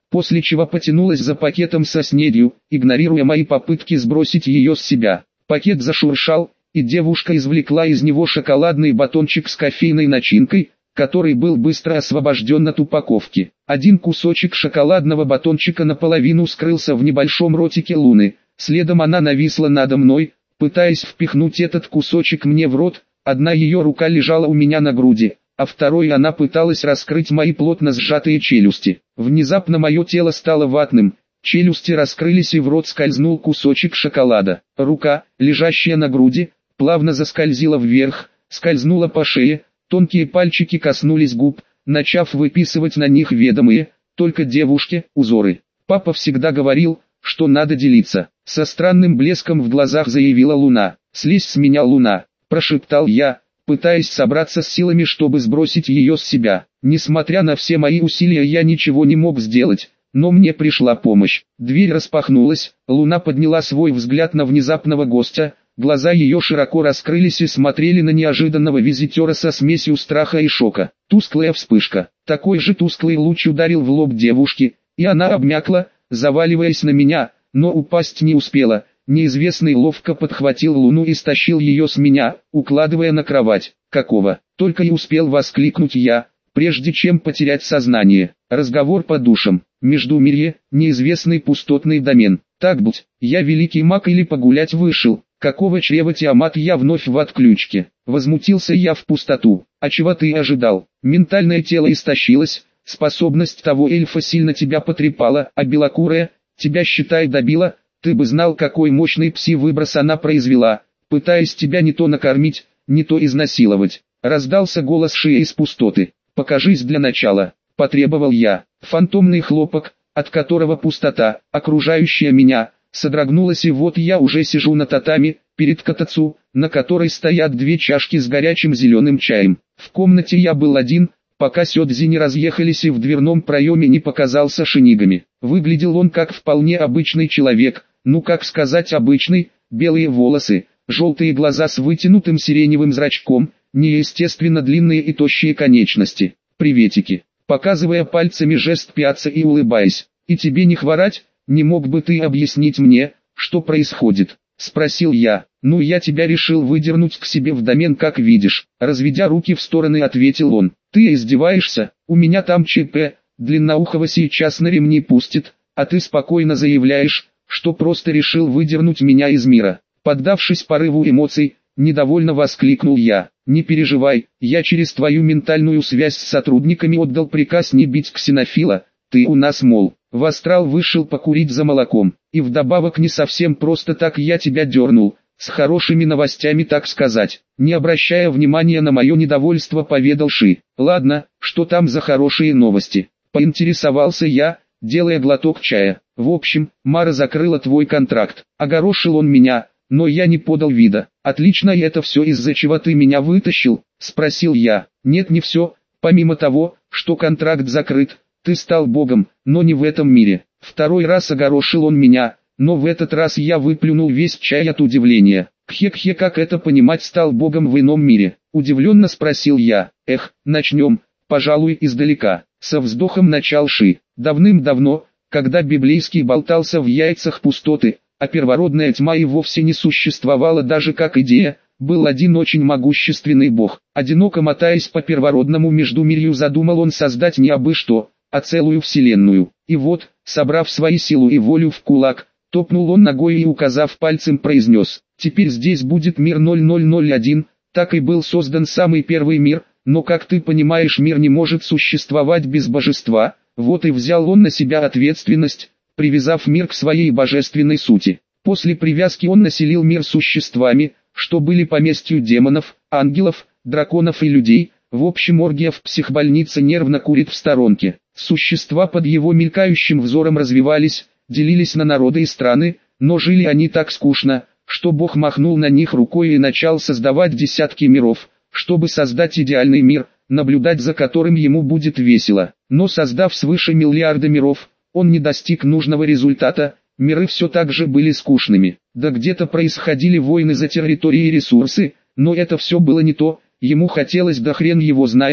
A: после чего потянулась за пакетом со снедью, игнорируя мои попытки сбросить ее с себя. Пакет зашуршал, и девушка извлекла из него шоколадный батончик с кофейной начинкой, который был быстро освобожден от упаковки. Один кусочек шоколадного батончика наполовину скрылся в небольшом ротике Луны, следом она нависла надо мной, пытаясь впихнуть этот кусочек мне в рот. Одна ее рука лежала у меня на груди, а второй она пыталась раскрыть мои плотно сжатые челюсти. Внезапно мое тело стало ватным, челюсти раскрылись и в рот скользнул кусочек шоколада. Рука, лежащая на груди, плавно заскользила вверх, скользнула по шее, тонкие пальчики коснулись губ, начав выписывать на них ведомые, только девушке, узоры. Папа всегда говорил, что надо делиться. Со странным блеском в глазах заявила Луна. «Слезь с меня, Луна», – прошептал я, пытаясь собраться с силами, чтобы сбросить ее с себя. Несмотря на все мои усилия, я ничего не мог сделать, но мне пришла помощь. Дверь распахнулась, Луна подняла свой взгляд на внезапного гостя, глаза ее широко раскрылись и смотрели на неожиданного визитера со смесью страха и шока. Тусклая вспышка, такой же тусклый луч ударил в лоб девушки, и она обмякла, заваливаясь на меня, но упасть не успела. Неизвестный ловко подхватил Луну и стащил ее с меня, укладывая на кровать. «Какого?» — только и успел воскликнуть я, прежде чем потерять сознание. Разговор по душам. Междумирье, неизвестный пустотный домен. Так будь, я великий маг или погулять вышел. Какого чрева Тиамат, я вновь в отключке. Возмутился я в пустоту. А чего ты ожидал? Ментальное тело истощилось, способность того эльфа сильно тебя потрепала, а белокурая, тебя считай добила. Ты бы знал, какой мощный пси-выброс она произвела, пытаясь тебя не то накормить, не то изнасиловать. Раздался голос Шии из пустоты. «Покажись для начала», — потребовал я. Фантомный хлопок, от которого пустота, окружающая меня, содрогнулась, и вот я уже сижу на татами, перед катацу, на которой стоят две чашки с горячим зеленым чаем. В комнате я был один, пока сёдзи не разъехались и в дверном проеме не показался Шинигами. Выглядел он как вполне обычный человек, ну как сказать обычный, белые волосы, желтые глаза с вытянутым сиреневым зрачком, неестественно длинные и тощие конечности. «Приветики», показывая пальцами жест пицца и улыбаясь. «И тебе не хворать? Не мог бы ты объяснить мне, что происходит?» — спросил я. «Ну, я тебя решил выдернуть к себе в домен, как видишь», — разведя руки в стороны, ответил он. «Ты издеваешься? У меня там ЧП, длинноухого сейчас на ремни пустит, а ты спокойно заявляешь, что просто решил выдернуть меня из мира». Поддавшись порыву эмоций, недовольно воскликнул я. «Не переживай, я через твою ментальную связь с сотрудниками отдал приказ не бить ксенофила, ты у нас, мол, в астрал вышел покурить за молоком, и вдобавок не совсем просто так я тебя дернул, с хорошими новостями, так сказать». Не обращая внимания на мое недовольство, поведал Ши. «Ладно, что там за хорошие новости?» — поинтересовался я, делая глоток чая. «В общем, Мара закрыла твой контракт». Огорошил он меня, но я не подал вида. «Отлично, и это все, из-за чего ты меня вытащил?» — спросил я. «Нет, не все. Помимо того, что контракт закрыт, ты стал богом, но не в этом мире». Второй раз огорошил он меня, но в этот раз я выплюнул весь чай от удивления. «Кхе-кхе, как это понимать, стал богом в ином мире?» — удивленно спросил я. Начнем, пожалуй, издалека». Со вздохом начал Ши. «Давным-давно, когда библейский болтался в яйцах пустоты, а первородная тьма и вовсе не существовала даже как идея, был один очень могущественный бог. Одиноко мотаясь по первородному междумирью, задумал он создать не абы что, а целую вселенную. И вот, собрав свои силу и волю в кулак, топнул он ногой и, указав пальцем, произнес: «Теперь здесь будет мир 0001, так и был создан самый первый мир, но, как ты понимаешь, мир не может существовать без божества». Вот и взял он на себя ответственность, привязав мир к своей божественной сути. После привязки он населил мир существами, что были поместью демонов, ангелов, драконов и людей. В общем, оргия в психбольнице нервно курит в сторонке. Существа под его мелькающим взором развивались, делились на народы и страны, но жили они так скучно, что Бог махнул на них рукой и начал создавать десятки миров, чтобы создать идеальный мир, наблюдать за которым ему будет весело. Но создав свыше миллиарда миров, он не достиг нужного результата, миры все так же были скучными. Да где-то происходили войны за территории и ресурсы, но это все было не то, ему хотелось, да хрен его знает,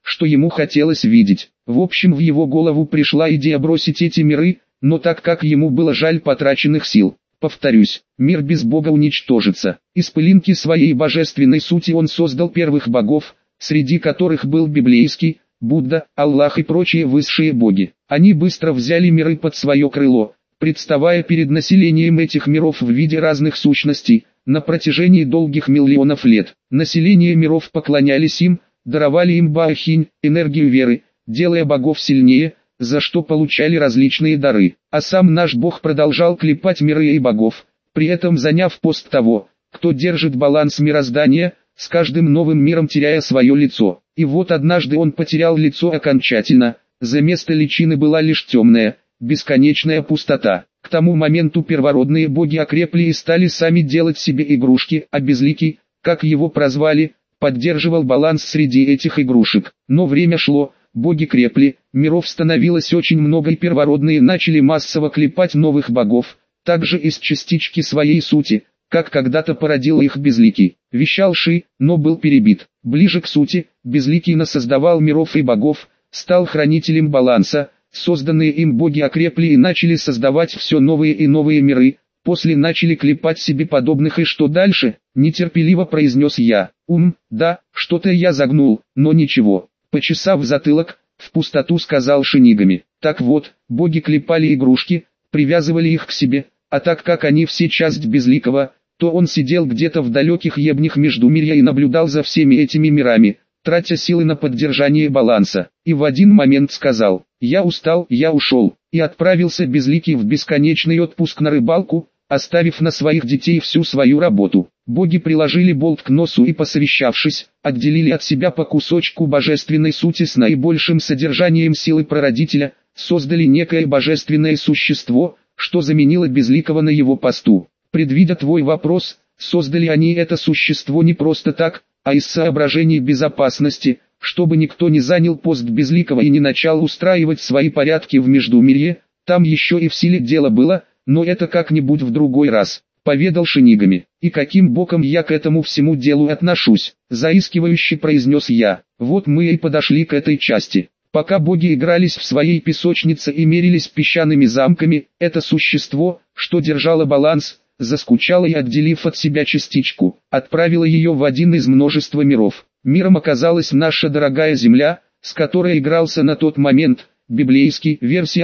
A: что ему хотелось видеть. В общем, в его голову пришла идея бросить эти миры, но так как ему было жаль потраченных сил. Повторюсь, мир без Бога уничтожится. Из пылинки своей божественной сути он создал первых богов, среди которых был библейский, Будда, Аллах и прочие высшие боги. Они быстро взяли миры под свое крыло, представая перед населением этих миров в виде разных сущностей. На протяжении долгих миллионов лет население миров поклонялись им, даровали им баахинь, энергию веры, делая богов сильнее, за что получали различные дары. А сам наш Бог продолжал клепать миры и богов, при этом заняв пост того, кто держит баланс мироздания, с каждым новым миром теряя свое лицо. И вот однажды он потерял лицо окончательно, за место личины была лишь темная, бесконечная пустота. К тому моменту первородные боги окрепли и стали сами делать себе игрушки, а Безликий, как его прозвали, поддерживал баланс среди этих игрушек. Но время шло, боги крепли, миров становилось очень много и первородные начали массово клепать новых богов, также из частички своей сути, как когда-то породил их Безликий. Вещал Ши, но был перебит. Ближе к сути, Безликий насоздавал миров и богов, стал хранителем баланса. Созданные им боги окрепли и начали создавать все новые и новые миры, после начали клепать себе подобных. И что дальше? Нетерпеливо произнес я. Да, что-то я загнул, но ничего. Почесав затылок, в пустоту сказал Шинигами. Так вот, боги клепали игрушки, привязывали их к себе, а так как они все часть Безликого, то он сидел где-то в далеких ебнях Междумирья и наблюдал за всеми этими мирами, тратя силы на поддержание баланса. И в один момент сказал: «Я устал, я ушел», и отправился Безликий в бесконечный отпуск на рыбалку, оставив на своих детей всю свою работу. Боги приложили болт к носу и, посовещавшись, отделили от себя по кусочку божественной сути с наибольшим содержанием силы прародителя, создали некое божественное существо, что заменило Безликого на его посту. Предвидя твой вопрос, создали они это существо не просто так, а из соображений безопасности, чтобы никто не занял пост Безликого и не начал устраивать свои порядки в Междумирье. Там еще и в силе дело было, но это как-нибудь в другой раз, поведал Шинигами. И каким боком я к этому всему делу отношусь, заискивающе произнес я. Вот мы и подошли к этой части. Пока боги игрались в своей песочнице и мерились песчаными замками, это существо, что держало баланс, заскучало и, отделив от себя частичку, отправило ее в один из множества миров. Миром оказалась наша дорогая Земля, с которой игрался на тот момент, библейский, версия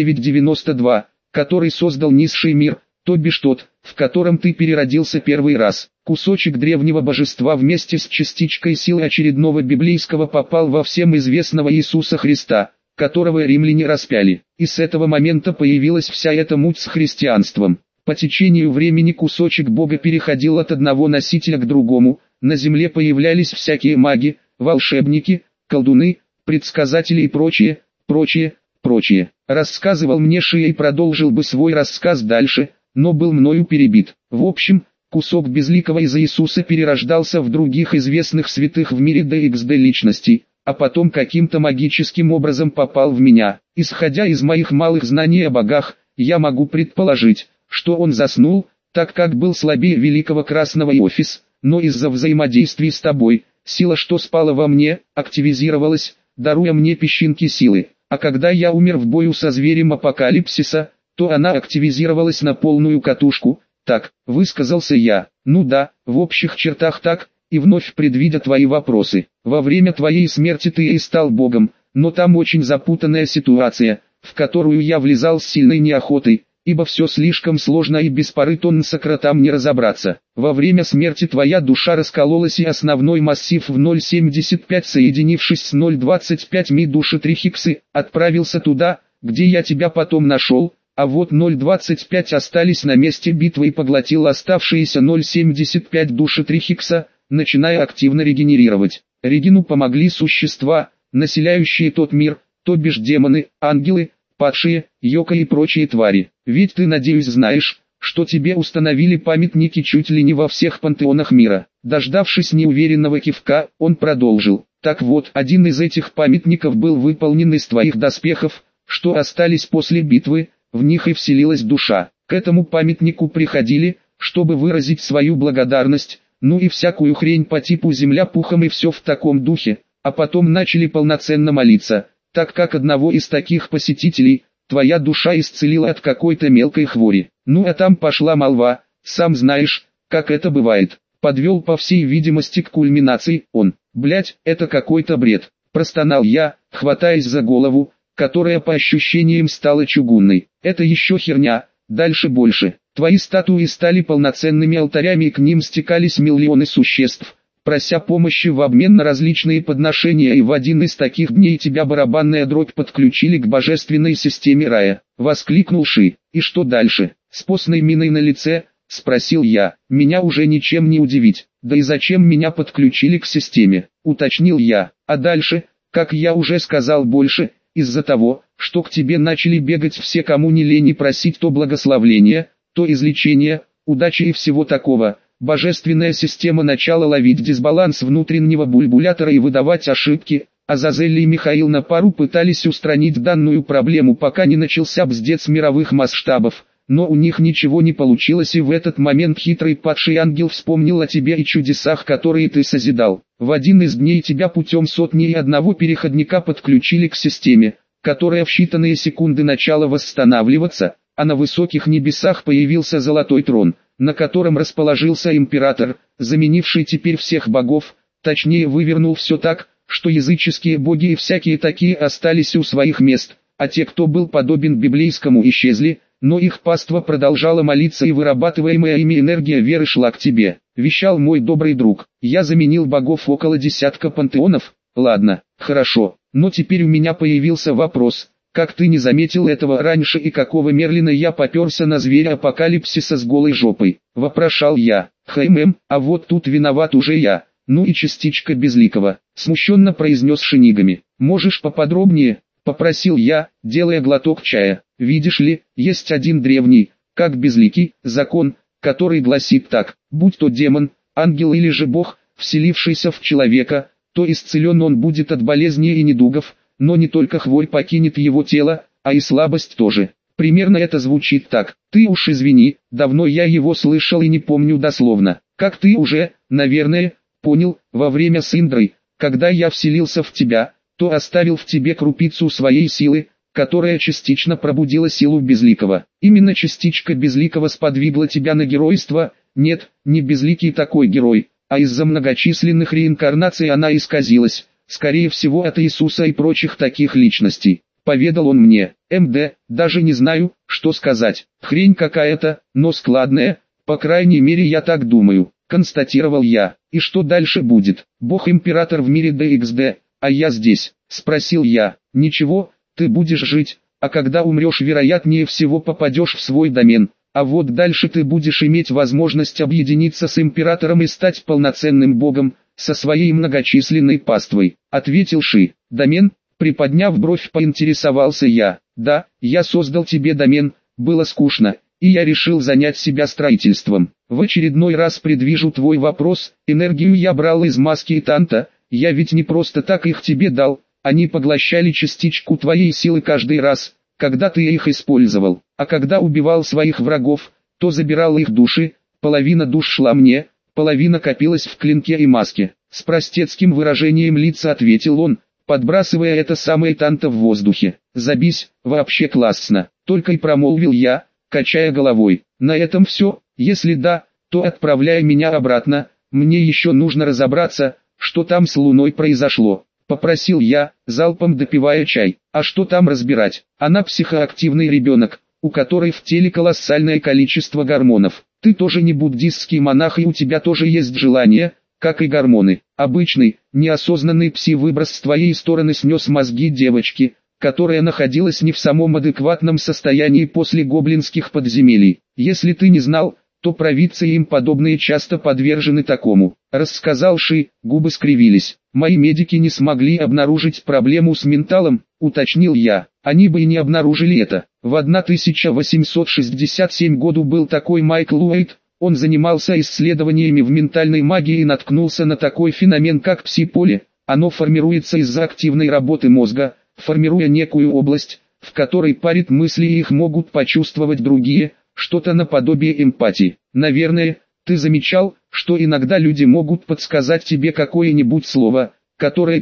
A: 1.9.92, который создал низший мир, то бишь тот, в котором ты переродился первый раз. Кусочек древнего божества вместе с частичкой силы очередного библейского попал во всем известного Иисуса Христа, которого римляне распяли. И с этого момента появилась вся эта муть с христианством. По течению времени кусочек Бога переходил от одного носителя к другому, на земле появлялись всякие маги, волшебники, колдуны, предсказатели и прочее. Рассказывал мне Шия и продолжил бы свой рассказ дальше, но был мною перебит. В общем, кусок Безликого из Иисуса перерождался в других известных святых в мире DXD личностей, а потом каким-то магическим образом попал в меня. Исходя из моих малых знаний о богах, я могу предположить, что он заснул, так как был слабее великого Красного Иофис, но из-за взаимодействия с тобой, сила, что спала во мне, активизировалась, даруя мне песчинки силы. А когда я умер в бою со зверем Апокалипсиса, то она активизировалась на полную катушку. Так, высказался я. Ну да, в общих чертах так. И вновь предвидя твои вопросы, во время твоей смерти ты и стал богом, но там очень запутанная ситуация, в которую я влезал с сильной неохотой, ибо все слишком сложно и без пары тонн сократам не разобраться. Во время смерти твоя душа раскололась и основной массив в 0,75, соединившись с 0,25 ми души Трихиксы, отправился туда, где я тебя потом нашел, а вот 0,25 остались на месте битвы и поглотил оставшиеся 0,75 души Трихикса, начиная активно регенерировать. Регину помогли существа, населяющие тот мир, то бишь демоны, ангелы, падшие, йока и прочие твари. Ведь ты, надеюсь, знаешь, что тебе установили памятники чуть ли не во всех пантеонах мира. Дождавшись неуверенного кивка, он продолжил. Так вот, один из этих памятников был выполнен из твоих доспехов, что остались после битвы, в них и вселилась душа. К этому памятнику приходили, чтобы выразить свою благодарность, ну и всякую хрень по типу земля пухом и все в таком духе. а потом начали полноценно молиться, так как одного из таких посетителей твоя душа исцелила от какой-то мелкой хвори. Ну а там пошла молва, сам знаешь, как это бывает. Подвел по всей видимости к кульминации он. Блять, это какой-то бред, простонал я, хватаясь за голову, которая по ощущениям стала чугунной. Это еще херня, дальше больше. Твои статуи стали полноценными алтарями и к ним стекались миллионы существ, прося помощи в обмен на различные подношения, и в один из таких дней тебя барабанная дробь подключили к божественной системе рая. Воскликнул Ши. И что дальше? С постной миной на лице, спросил я. Меня уже ничем не удивить. Да и зачем меня подключили к системе? Уточнил я. А дальше, как я уже сказал, больше, из-за того, что к тебе начали бегать все, кому не лень, и просить то благословения, то излечения, удачи и всего такого. Божественная система начала ловить дисбаланс внутреннего бульбулятора и выдавать ошибки. Азазель и Михаил на пару пытались устранить данную проблему, пока не начался бздец мировых масштабов. Но у них ничего не получилось, и в этот момент хитрый падший ангел вспомнил о тебе и чудесах, которые ты созидал. В один из дней тебя путем сотни и одного переходника подключили к системе, которая в считанные секунды начала восстанавливаться, а на высоких небесах появился золотой трон, на котором расположился император, заменивший теперь всех богов, точнее вывернул все так, что языческие боги и всякие такие остались у своих мест, а те, кто был подобен библейскому, исчезли, но их паства продолжала молиться, и вырабатываемая ими энергия веры шла к тебе. Вещал мой добрый друг. Я заменил богов около десятка пантеонов. Ладно, хорошо, но теперь у меня появился вопрос. Как ты не заметил этого раньше, и какого Мерлина я поперся на зверя апокалипсиса с голой жопой? Вопрошал я. А вот тут виноват уже я. Ну и частичка безликого. Смущенно произнес Шинигами. Можешь поподробнее? Попросил я, делая глоток чая. Видишь ли, есть один древний, как безликий, закон, который гласит так: будь то демон, ангел или же бог, вселившийся в человека, то исцелен он будет от болезней и недугов, но не только хворь покинет его тело, а и слабость тоже. Примерно это звучит так. Ты уж извини, давно я его слышал и не помню дословно. Как ты уже, наверное, понял, во время с Индрой, когда я вселился в тебя, то оставил в тебе крупицу своей силы, которая частично пробудила силу безликого. Именно частичка безликого сподвигла тебя на геройство. Нет, не безликий такой герой, а из-за многочисленных реинкарнаций она исказилась, скорее всего от Иисуса и прочих таких личностей. Поведал он мне. Даже не знаю, что сказать. Хрень какая-то, но складная, по крайней мере я так думаю, констатировал я. И что дальше будет? Бог-император в мире DXD, а я здесь, спросил я. Ничего, ты будешь жить, а когда умрешь, вероятнее всего попадешь в свой домен. А вот дальше ты будешь иметь возможность объединиться с императором и стать полноценным богом, со своей многочисленной паствой, ответил Ши. Домен? Приподняв бровь, поинтересовался я. Да, я создал тебе домен, было скучно, и я решил занять себя строительством. В очередной раз предвижу твой вопрос. Энергию я брал из маски и Танта, я ведь не просто так их тебе дал, они поглощали частичку твоей силы каждый раз, когда ты их использовал. А когда убивал своих врагов, то забирал их души, половина душ шла мне, половина копилась в клинке и маске. С простецким выражением лица ответил он, подбрасывая это самое Танта в воздухе. Забись, вообще классно, только и промолвил я, качая головой. На этом все, если да, то отправляй меня обратно, мне еще нужно разобраться, что там с Луной произошло. Попросил я, залпом допивая чай. А что там разбирать? Она психоактивный ребенок, у которой в теле колоссальное количество гормонов. Ты тоже не буддистский монах, и у тебя тоже есть желание, как и гормоны. Обычный, неосознанный пси-выброс с твоей стороны снес мозги девочки, которая находилась не в самом адекватном состоянии после гоблинских подземелий. Если ты не знал, то провидцы и им подобные часто подвержены такому. Рассказал Ши, губы скривились. Мои медики не смогли обнаружить проблему с менталом, уточнил я. Они бы и не обнаружили это. В 1867 году был такой Майкл Уэйт, он занимался исследованиями в ментальной магии и наткнулся на такой феномен, как пси-поле. Оно формируется из-за активной работы мозга, формируя некую область, в которой парят мысли, и их могут почувствовать другие, что-то наподобие эмпатии. Наверное, ты замечал, что иногда люди могут подсказать тебе какое-нибудь слово, которое ты,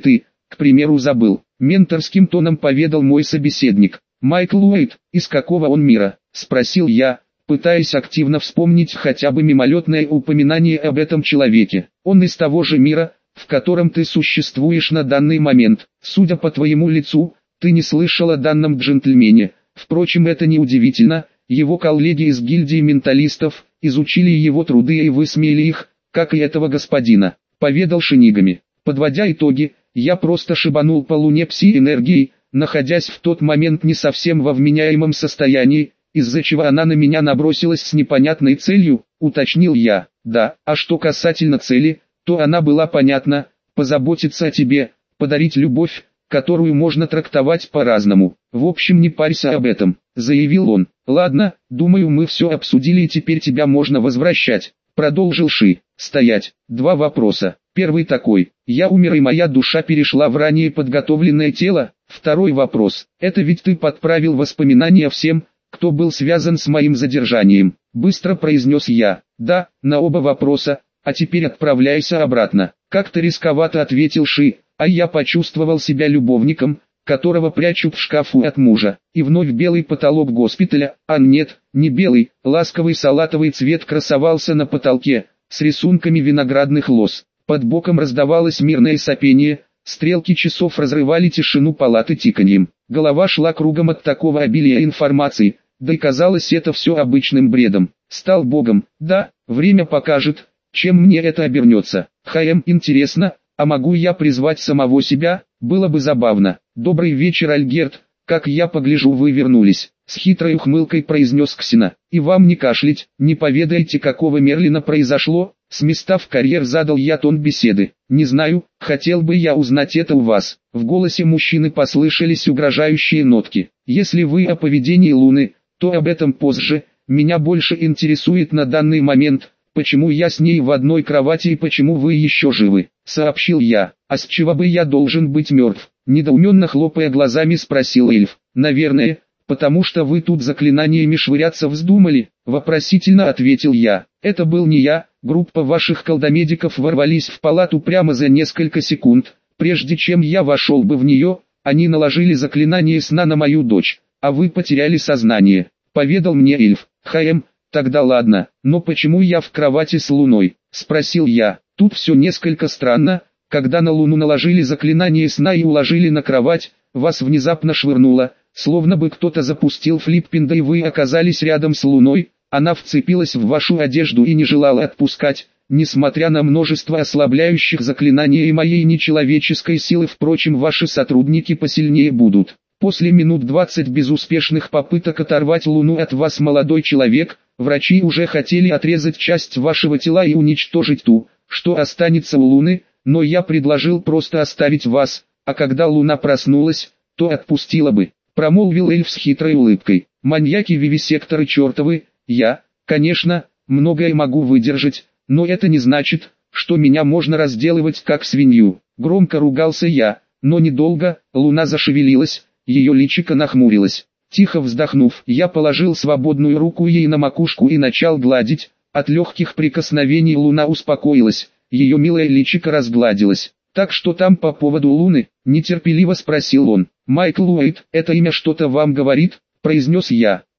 A: к примеру, забыл. Менторским тоном поведал мой собеседник. Майкл Уэйт, из какого он мира? Спросил я, пытаясь активно вспомнить хотя бы мимолетное упоминание об этом человеке. Он из того же мира, в котором ты существуешь на данный момент. Судя по твоему лицу, ты не слышал о данном джентльмене. Впрочем, это не удивительно. Его коллеги из гильдии менталистов изучили его труды и высмеяли их, как и этого господина, поведал Шинигами. Подводя итоги, я просто шибанул по луне пси-энергией, находясь в тот момент не совсем во вменяемом состоянии, из-за чего она на меня набросилась с непонятной целью, уточнил я. Да, а что касательно цели, то она была понятна: позаботиться о тебе, подарить любовь, которую можно трактовать по-разному. В общем, не парься об этом, заявил он. Ладно, думаю, мы все обсудили и теперь тебя можно возвращать, продолжил Ши. Стоять. Два вопроса. Первый такой: я умер и моя душа перешла в ранее подготовленное тело. Второй вопрос: это ведь ты подправил воспоминания всем, кто был связан с моим задержанием? Быстро произнес я. Да, на оба вопроса. А теперь отправляйся обратно. Как-то рисковато ответил Ши, а я почувствовал себя любовником, которого прячут в шкафу от мужа. И вновь белый потолок госпиталя, а нет, не белый, ласковый салатовый цвет красовался на потолке, с рисунками виноградных лоз. Под боком раздавалось мирное сопение, стрелки часов разрывали тишину палаты тиканьем. Голова шла кругом от такого обилия информации, да и казалось это все обычным бредом. Стал богом, да, время покажет, чем мне это обернется. Интересно, а могу я призвать самого себя? Было бы забавно. Добрый вечер, Альгерт, как я погляжу, вы вернулись. С хитрой ухмылкой произнес Ксена. И вам не кашлять, не поведаете, какого Мерлина произошло? С места в карьер задал я тон беседы. Не знаю, хотел бы я узнать это у вас. В голосе мужчины послышались угрожающие нотки. Если вы о поведении Луны, то об этом позже. Меня больше интересует на данный момент, почему я с ней в одной кровати и почему вы еще живы, сообщил я. А с чего бы я должен быть мертв? Недоуменно хлопая глазами спросил эльф. Наверное, потому что вы тут заклинаниями швыряться вздумали, вопросительно ответил я. Это был не я, группа ваших колдомедиков ворвались в палату прямо за несколько секунд. Прежде чем я вошел бы в нее, они наложили заклинание сна на мою дочь, а вы потеряли сознание, поведал мне эльф. Тогда ладно, но почему я в кровати с Луной? Спросил я. Тут все несколько странно. Когда на Луну наложили заклинание сна и уложили на кровать, вас внезапно швырнуло, словно бы кто-то запустил флиппинда и вы оказались рядом с Луной. Она вцепилась в вашу одежду и не желала отпускать, несмотря на множество ослабляющих заклинаний и моей нечеловеческой силы. Впрочем, ваши сотрудники посильнее будут. После минут 20 безуспешных попыток оторвать Луну от вас, молодой человек, врачи уже хотели отрезать часть вашего тела и уничтожить ту, что останется у Луны, но я предложил просто оставить вас, а когда Луна проснулась, то отпустила бы, промолвил эльф с хитрой улыбкой. Маньяки-вивисекторы чертовы, я, конечно, многое могу выдержать, но это не значит, что меня можно разделывать как свинью. Громко ругался я, но недолго. Луна зашевелилась, ее личико нахмурилось. Тихо вздохнув, я положил свободную руку ей на макушку и начал гладить. От легких прикосновений Луна успокоилась, ее милое личико разгладилось. Так что там по поводу Луны? Нетерпеливо спросил он. Майкл Уэйт, это имя что-то вам говорит? Произнес я.